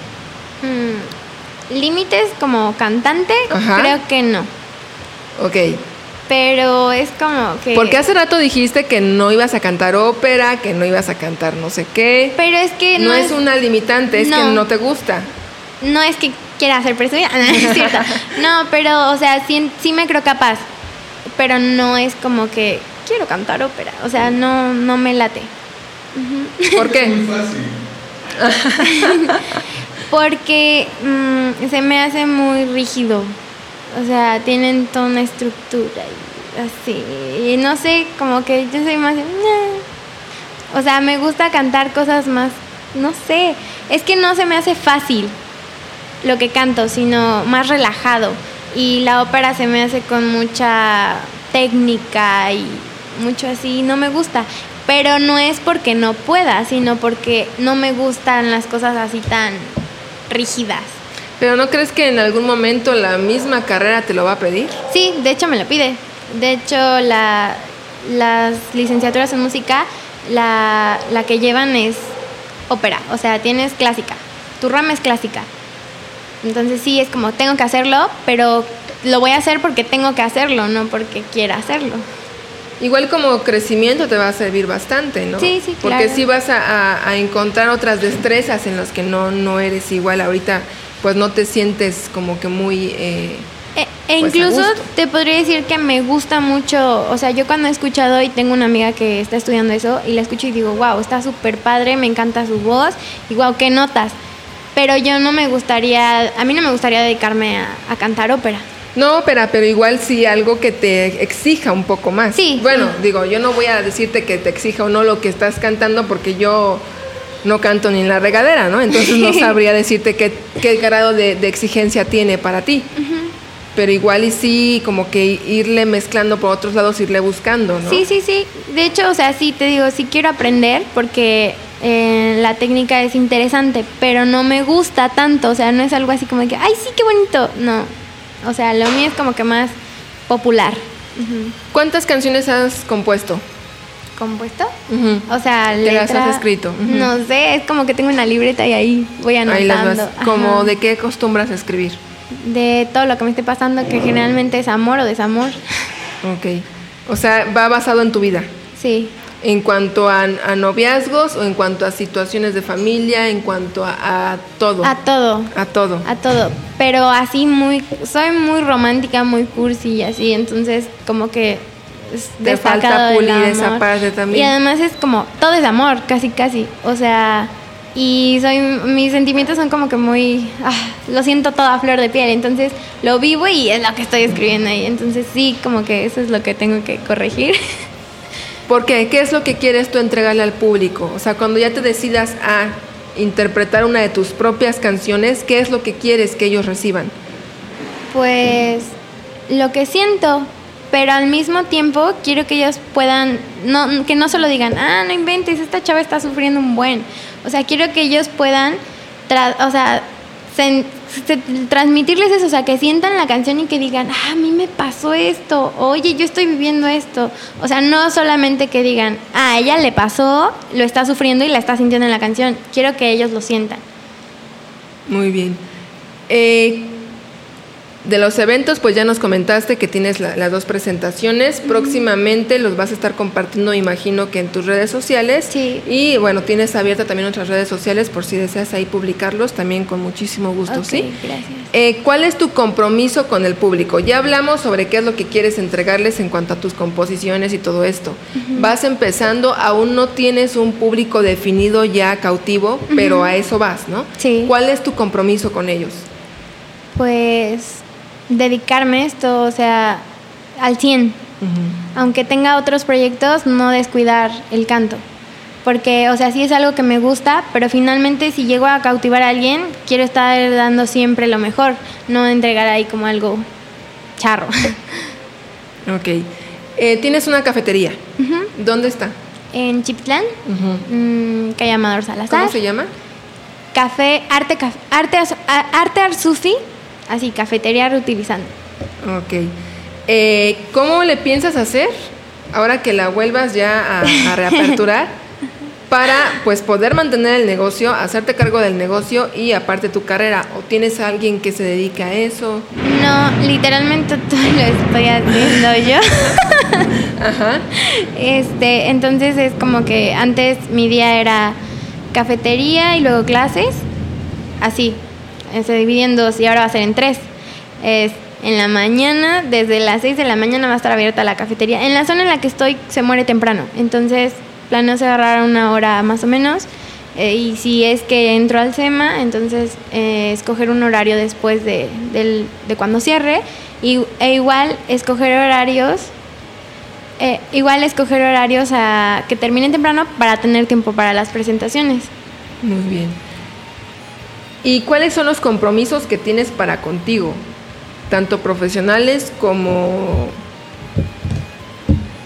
Hmm, límites como cantante, Ajá. Creo que no. Ok. Pero es como que... Porque hace rato dijiste que no ibas a cantar ópera, que no ibas a cantar no sé qué. Pero es que no, no es, es una limitante, es no. que no te gusta. No es que quiera hacer presumida, no, es cierto. No, pero, o sea, sí, sí me creo capaz. Pero no es como que quiero cantar ópera. O sea, no, no me late. Uh-huh. ¿Por qué? Muy fácil. Porque mmm, se me hace muy rígido. O sea, tienen toda una estructura y así. Y no sé, como que yo soy más... Nah. O sea, me gusta cantar cosas más... No sé. Es que no se me hace fácil lo que canto, sino más relajado. Y la ópera se me hace con mucha técnica y mucho así, no me gusta. Pero no es porque no pueda, sino porque no me gustan las cosas así tan rígidas. ¿Pero no crees que en algún momento la misma carrera te lo va a pedir? Sí, de hecho me lo pide. De hecho, la, las licenciaturas en música, la, la que llevan es ópera, o sea, tienes clásica. Tu rama es clásica. Entonces sí, es como, tengo que hacerlo, pero lo voy a hacer porque tengo que hacerlo, no porque quiera hacerlo. Igual como crecimiento te va a servir bastante, ¿no? Sí, sí, claro. Porque sí vas a, a, a encontrar otras destrezas en las que no, no eres igual. Ahorita pues no te sientes como que muy... Eh, e, e pues incluso te podría decir que me gusta mucho, o sea, yo cuando he escuchado y tengo una amiga que está estudiando eso y la escucho y digo, wow, está súper padre, me encanta su voz y wow, qué notas. Pero yo no me gustaría, a mí no me gustaría dedicarme a, a cantar ópera. No ópera, pero igual sí algo que te exija un poco más. Sí. Bueno, sí. digo, yo no voy a decirte que te exija o no lo que estás cantando porque yo no canto ni en la regadera, ¿no? Entonces no sabría decirte qué, qué grado de, de exigencia tiene para ti. Uh-huh. Pero igual y sí, como que irle mezclando por otros lados, irle buscando, ¿no? Sí, sí, sí. De hecho, o sea, sí te digo, sí quiero aprender porque eh, la técnica es interesante, pero no me gusta tanto. O sea, no es algo así como que, ay, sí, qué bonito. No. O sea, lo mío es como que más popular. Uh-huh. ¿Cuántas canciones has compuesto? ¿Compuesto? Uh-huh. O sea, ¿Qué letra, las has escrito? Uh-huh. No sé, es como que tengo una libreta y ahí voy anotando. Ahí las vas. ¿Cómo de qué acostumbras a escribir? De todo lo que me esté pasando, que generalmente es amor o desamor. Ok. O sea, va basado en tu vida. Sí. En cuanto a, a noviazgos o en cuanto a situaciones de familia, en cuanto a, a todo. A todo. A todo. A todo. Pero así muy, soy muy romántica, muy cursi y así, entonces como que es te falta pulir esa parte también. Y además es como, todo es amor, casi casi. O sea, y soy, mis sentimientos son como que muy, ah, lo siento todo a flor de piel, entonces lo vivo y es lo que estoy escribiendo ahí. Entonces sí, como que eso es lo que tengo que corregir. ¿Por qué? ¿Qué es lo que quieres tú entregarle al público? O sea, cuando ya te decidas a interpretar una de tus propias canciones, ¿qué es lo que quieres que ellos reciban? Pues lo que siento, pero al mismo tiempo quiero que ellos puedan, no, que no solo digan, ah, no inventes, esta chava está sufriendo un buen. O sea, quiero que ellos puedan, tra- o sea, se, se, transmitirles eso, o sea, que sientan la canción y que digan, ah, a mí me pasó esto, oye, yo estoy viviendo esto. O sea, no solamente que digan, ah, a ella le pasó, lo está sufriendo y la está sintiendo en la canción. Quiero que ellos lo sientan. Muy bien. Eh, de los eventos, pues ya nos comentaste que tienes la, las dos presentaciones. Uh-huh. Próximamente los vas a estar compartiendo, imagino que en tus redes sociales. Sí. Y bueno, tienes abierta también otras redes sociales por si deseas ahí publicarlos, también con muchísimo gusto, okay, ¿sí? Gracias. Eh, ¿Cuál es tu compromiso con el público? Ya hablamos sobre qué es lo que quieres entregarles en cuanto a tus composiciones y todo esto. Uh-huh. Vas empezando, aún no tienes un público definido ya cautivo, uh-huh. pero a eso vas, ¿no? Sí. ¿Cuál es tu compromiso con ellos? Pues dedicarme a esto, o sea, al cien. Uh-huh. Aunque tenga otros proyectos, no descuidar el canto. Porque, o sea, sí es algo que me gusta, pero finalmente si llego a cautivar a alguien, quiero estar dando siempre lo mejor, no entregar ahí como algo charro. Ok. Eh, ¿Tienes una cafetería? Uh-huh. ¿Dónde está? En Chipitlán, uh-huh. mmm, calle Amador Salazar. ¿Cómo se llama? Café, Arte, Caf, Arte, Arte Arzufi. Así, cafetería reutilizando. Ok. Eh, ¿Cómo le piensas hacer ahora que la vuelvas ya a, a reaperturar para pues poder mantener el negocio, hacerte cargo del negocio y aparte tu carrera? ¿O tienes a alguien que se dedique a eso? No, literalmente todo lo estoy haciendo yo. Ajá. Este, entonces es como que antes mi día era cafetería y luego clases, así. Se divide en dos y ahora va a ser en tres. Es en la mañana, desde las seis de la mañana va a estar abierta la cafetería. En la zona en la que estoy se muere temprano, entonces planeo cerrar una hora más o menos. Eh, y si es que entro al SEMA, entonces eh, escoger un horario después de, del, de cuando cierre. Y, e igual escoger horarios, eh, igual escoger horarios a que terminen temprano para tener tiempo para las presentaciones. Muy bien. ¿Y cuáles son los compromisos que tienes para contigo? Tanto profesionales como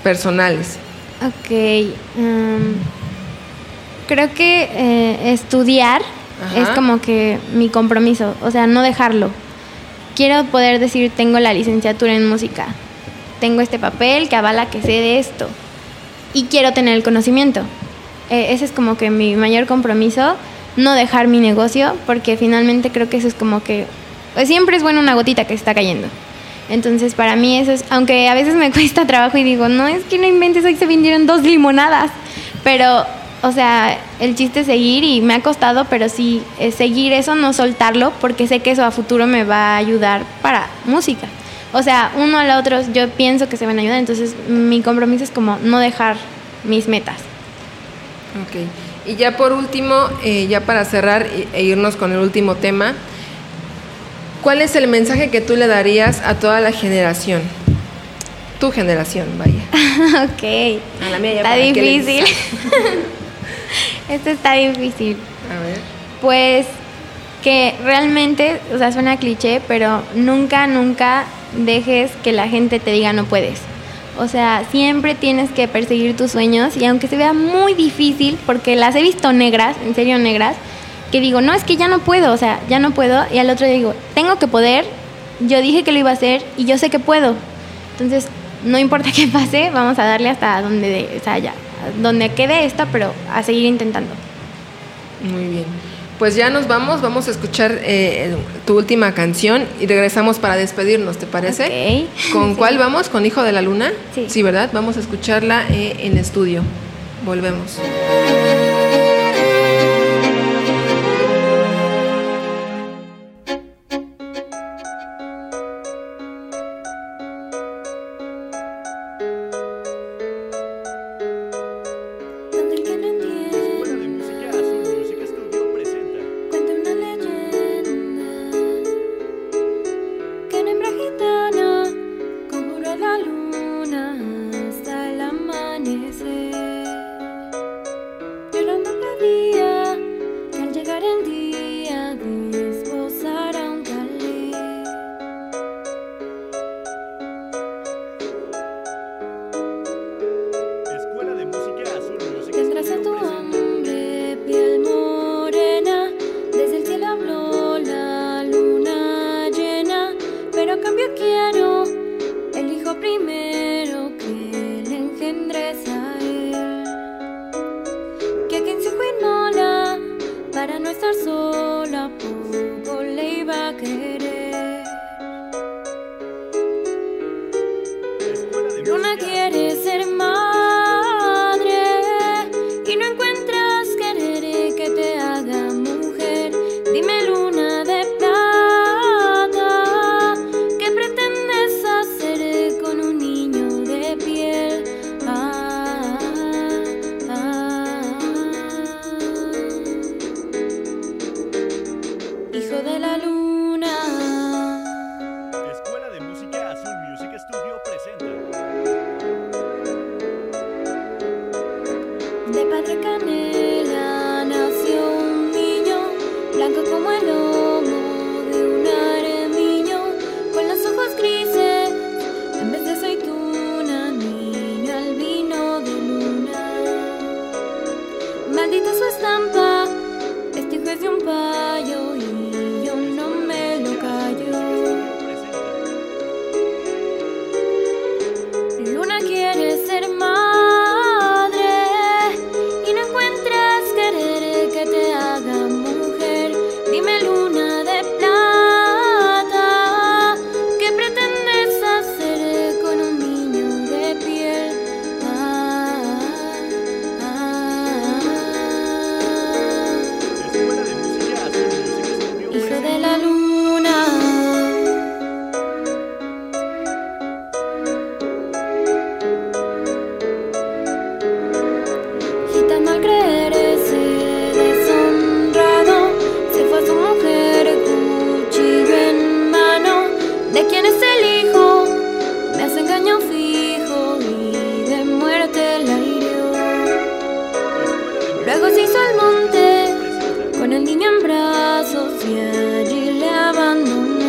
personales. Ok. Um, creo que eh, estudiar Ajá. es como que mi compromiso, o sea, no dejarlo. Quiero poder decir, tengo la licenciatura en música, tengo este papel que avala que sé de esto y quiero tener el conocimiento. Eh, ese es como que mi mayor compromiso, no dejar mi negocio, porque finalmente creo que eso es como que pues siempre es bueno una gotita que se está cayendo. Entonces para mí eso es, aunque a veces me cuesta trabajo y digo, no, es que no inventes, hoy se vendieron dos limonadas, pero o sea, el chiste es seguir y me ha costado, pero sí es seguir eso, no soltarlo, porque sé que eso a futuro me va a ayudar para música. O sea, uno al otro yo pienso que se van a ayudar, entonces mi compromiso es como no dejar mis metas. Ok, y ya por último, eh, ya para cerrar e irnos con el último tema, ¿cuál es el mensaje que tú le darías a toda la generación? Tu generación, vaya. Ok, a la mía ya está para difícil. Esto está difícil. A ver. Pues que realmente, o sea, suena cliché, pero nunca, nunca dejes que la gente te diga no puedes. O sea, siempre tienes que perseguir tus sueños y aunque se vea muy difícil, porque las he visto negras, en serio negras, que digo, no, es que ya no puedo, o sea, ya no puedo, y al otro día digo, tengo que poder, yo dije que lo iba a hacer y yo sé que puedo. Entonces, no importa qué pase, vamos a darle hasta donde, de, o sea, ya, donde quede esto, pero a seguir intentando. Muy bien. Pues ya nos vamos, vamos a escuchar eh, tu última canción y regresamos para despedirnos, ¿te parece? Okay. ¿Con sí. cuál vamos? ¿Con Hijo de la Luna? Sí. Sí, ¿verdad? Vamos a escucharla eh, en estudio. Volvemos.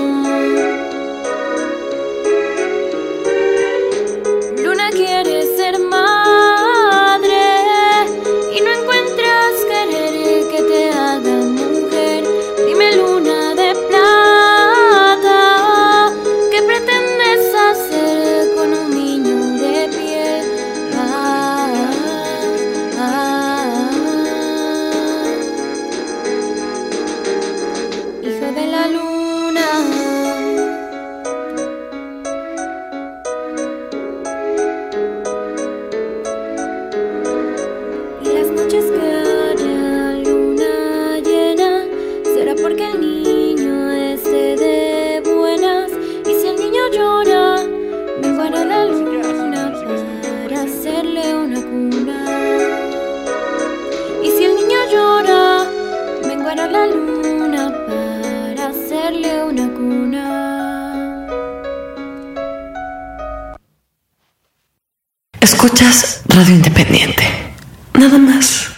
Luna quiere ser hacerle una cuna. Y si el niño llora, vengo a la luna para hacerle una cuna. Escuchas Radio Independiente. Nada más.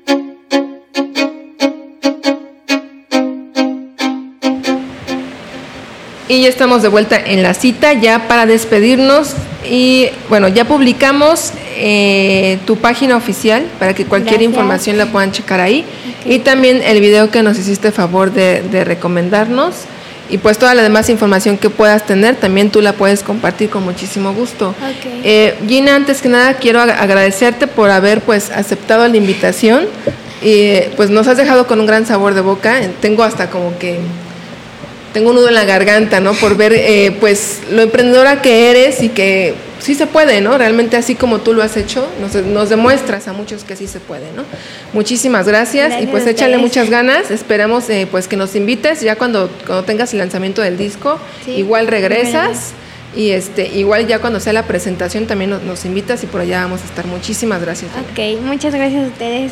Y ya estamos de vuelta en la cita, ya para despedirnos. Y bueno, ya publicamos eh, tu página oficial para que cualquier Gracias. información la puedan checar ahí. Okay. Y también el video que nos hiciste favor de, de recomendarnos. Y pues toda la demás información que puedas tener, también tú la puedes compartir con muchísimo gusto. Okay. Eh, Gina, antes que nada quiero agradecerte por haber pues aceptado la invitación. Y pues nos has dejado con un gran sabor de boca. Tengo hasta como que... Tengo un nudo en la garganta, ¿no? Por ver, eh, pues, lo emprendedora que eres y que sí se puede, ¿no? Realmente así como tú lo has hecho, nos, nos demuestras a muchos que sí se puede, ¿no? Muchísimas gracias, gracias y pues échale muchas ganas. Esperamos, eh, pues, que nos invites ya cuando, cuando tengas el lanzamiento del disco. Sí, igual regresas y este igual ya cuando sea la presentación también nos, nos invitas y por allá vamos a estar. Muchísimas gracias. Ok, muchas gracias a ustedes.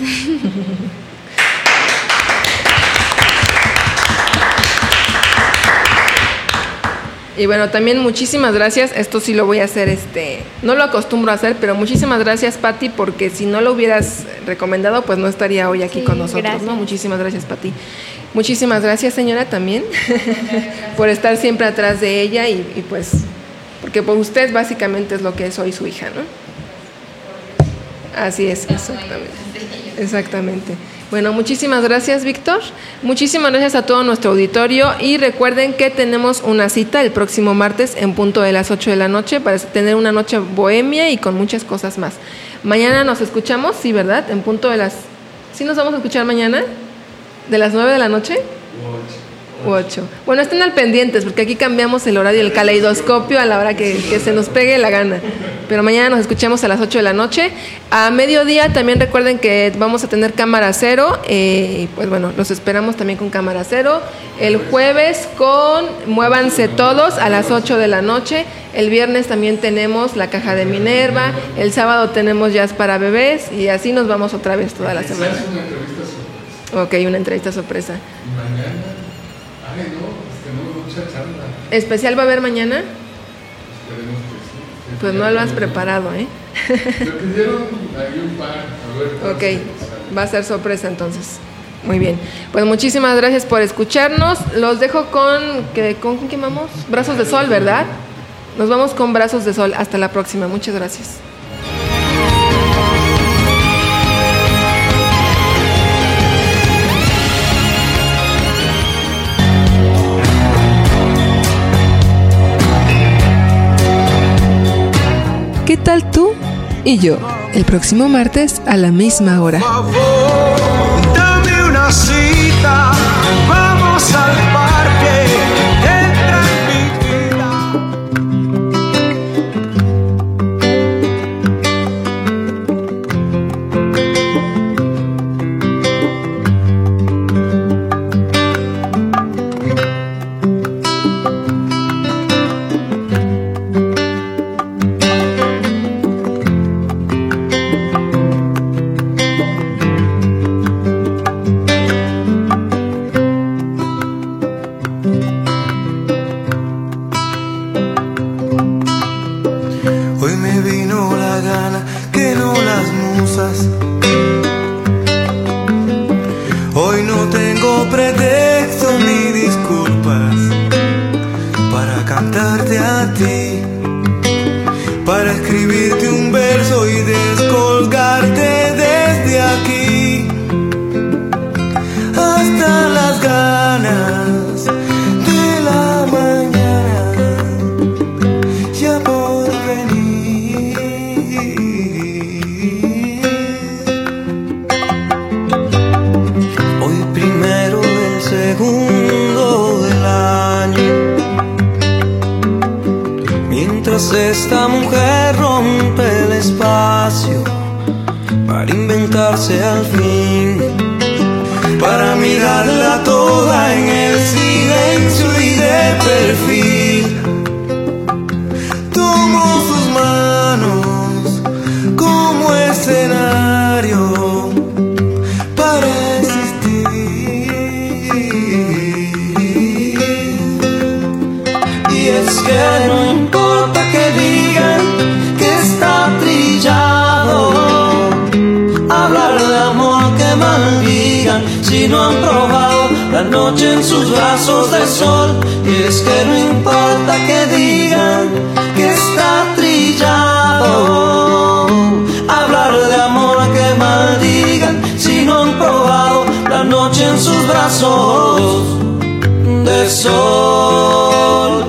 Y bueno, también muchísimas gracias, esto sí lo voy a hacer, este, no lo acostumbro a hacer, pero muchísimas gracias, Pati, porque si no lo hubieras recomendado, pues no estaría hoy aquí sí, con nosotros, gracias. ¿no? Muchísimas gracias, Pati. Muchísimas gracias, señora, también, por estar siempre atrás de ella y, y pues, porque por usted básicamente es lo que es hoy su hija, ¿no? Así es, exactamente. Exactamente. Bueno, muchísimas gracias, Víctor. Muchísimas gracias a todo nuestro auditorio y recuerden que tenemos una cita el próximo martes en punto de las ocho de la noche para tener una noche bohemia y con muchas cosas más. Mañana nos escuchamos, sí, ¿verdad? En punto de las... ¿Sí nos vamos a escuchar mañana? ¿De las nueve de la noche? Ocho. Bueno, estén al pendientes porque aquí cambiamos el horario del caleidoscopio a la hora que, que se nos pegue la gana. Pero mañana nos escuchamos a las ocho de la noche. A mediodía también recuerden que vamos a tener cámara cero. Eh, pues bueno, los esperamos también con cámara cero. El jueves con Muévanse Todos a las ocho de la noche. El viernes también tenemos La Caja de Minerva. El sábado tenemos Jazz para Bebés. Y así nos vamos otra vez toda la semana. Ok, una entrevista sorpresa. Mañana. Ay, no, es que no, mucha charla. ¿Especial va a haber mañana? Esperemos que sí. Pues no lo has preparado, ¿eh? Me pidieron ahí un par, a ver. Ok, va a ser sorpresa entonces. Muy bien. Pues muchísimas gracias por escucharnos. Los dejo con, ¿qué, con qué vamos? Brazos de Sol, ¿verdad? Nos vamos con Brazos de Sol. Hasta la próxima. Muchas gracias. ¿Qué tal tú y yo? El próximo martes a la misma hora. Por favor, dame una cita, vamos al parque, entra en mi vida. Hoy no tengo pretexto ni disculpas para cantarte a ti, para escribirte un verso y descolgarte desde aquí hasta las ganas de la mañana ya por venir. Hoy primero del segundo del año, mientras esta mujer rompe el espacio para inventarse al fin, para mirarla toda en el silencio y de perfil. Tomo sus manos como como escenario para existir. Y es que no importa que digan que está trillado, hablar de amor que maldigan si no han probado la noche en sus brazos de sol. Y es que no importa que digan que está trillado, hablar de amor que maldigan si no han probado la noche en sus brazos de sol.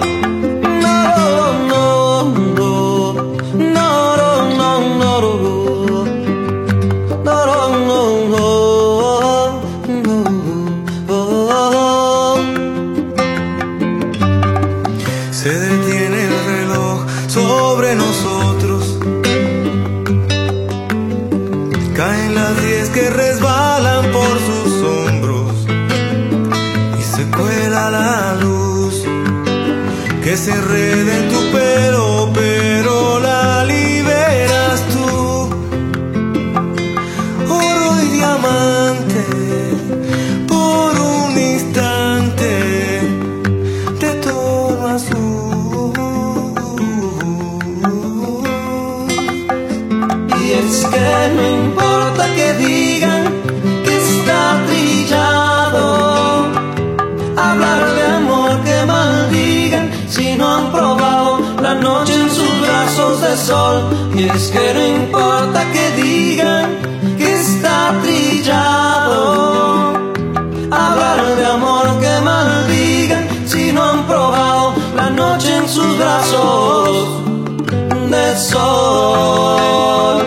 Que se enreda en tu pelo, pero la liberas tú. Oro y diamante, por un instante, de tono azul. Y es que no importa que digan que está trillado, hablar de amor que maldigan si no han probado la noche en sus brazos de sol. Y es que no importa que digan que está trillado, hablar de amor que maldigan si no han probado la noche en sus brazos de sol.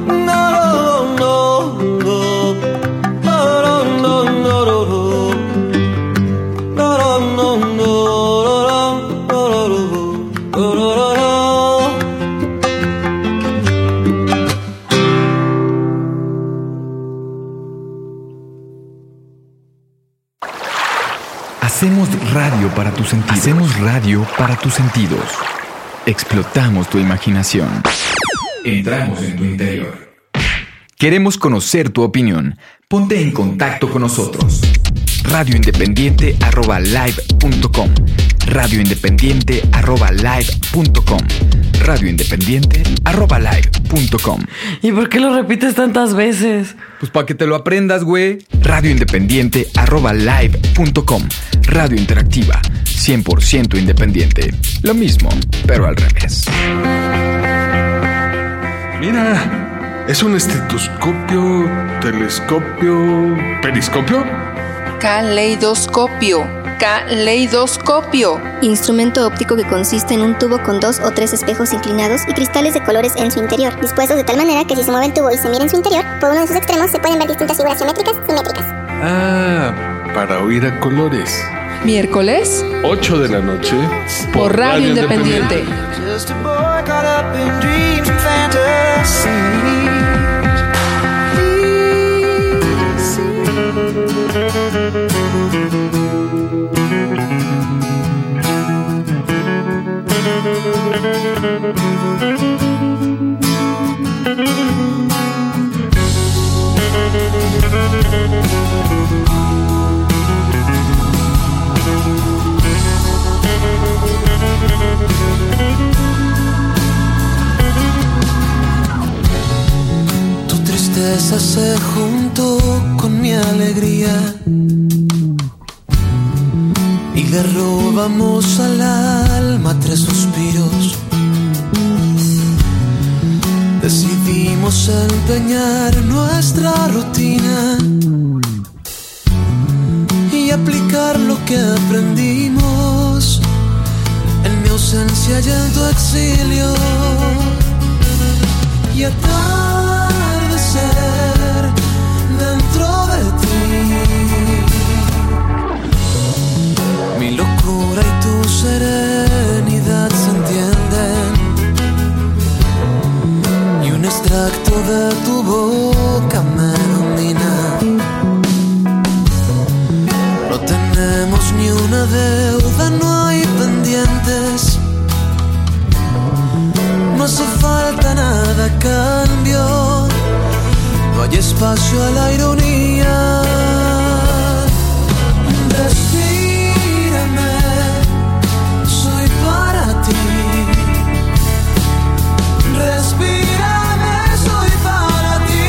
Hacemos radio para tus sentidos. Hacemos radio para tus sentidos. Explotamos tu imaginación. Entramos en tu interior. Queremos conocer tu opinión. Ponte en contacto con nosotros. radio independiente arroba live punto com. radio independiente arroba live punto com. radio independiente arroba live punto com. ¿Y por qué lo repites tantas veces? Pues para que te lo aprendas, güey. radio independiente arroba live punto com. Radio interactiva, cien por ciento independiente. Lo mismo, pero al revés. Mira, es un estetoscopio, telescopio, periscopio. Caleidoscopio. Caleidoscopio. Instrumento óptico que consiste en un tubo con dos o tres espejos inclinados y cristales de colores en su interior, dispuestos de tal manera que si se mueve el tubo y se mira en su interior, por uno de sus extremos se pueden ver distintas figuras geométricas simétricas. Ah, para oír a colores. Miércoles, ocho de la noche, por, por Radio, Radio Independiente. Tu tristeza se juntó con mi alegría y le robamos al alma tres suspiros. Decidimos empeñar nuestra rutina y aplicar lo que aprendimos en mi ausencia y en tu exilio. Y atardecer dentro de ti, mi locura y tu serenidad se entienden, y un extracto de tu boca me domina. No tenemos ni una deuda, no hay pendientes, no hace falta nada a cambio. espacio a la ironía. Respírame, soy para ti. Respírame, soy para ti.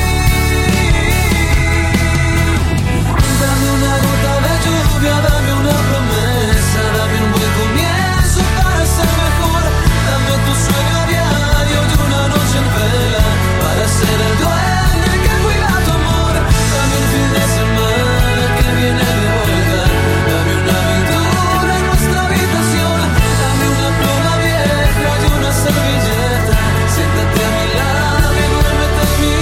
Dame una gota de lluvia, dame una promesa, dame un buen comienzo para ser mejor. Dame tu sueño diario de una noche en vela para ser el dueño que cuida tu amor. Dame un fin de semana que viene de vuelta. Dame una aventura en nuestra habitación. Dame una pluma vieja y una servilleta. Siéntate a mi lado y duérmete en mi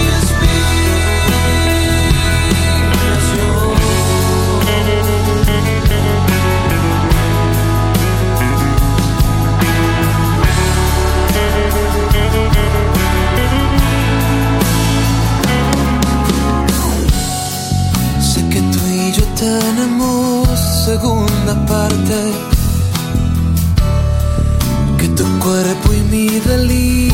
Sé que tú y yo tenemos segunda parte, que tu cuerpo y mi delirio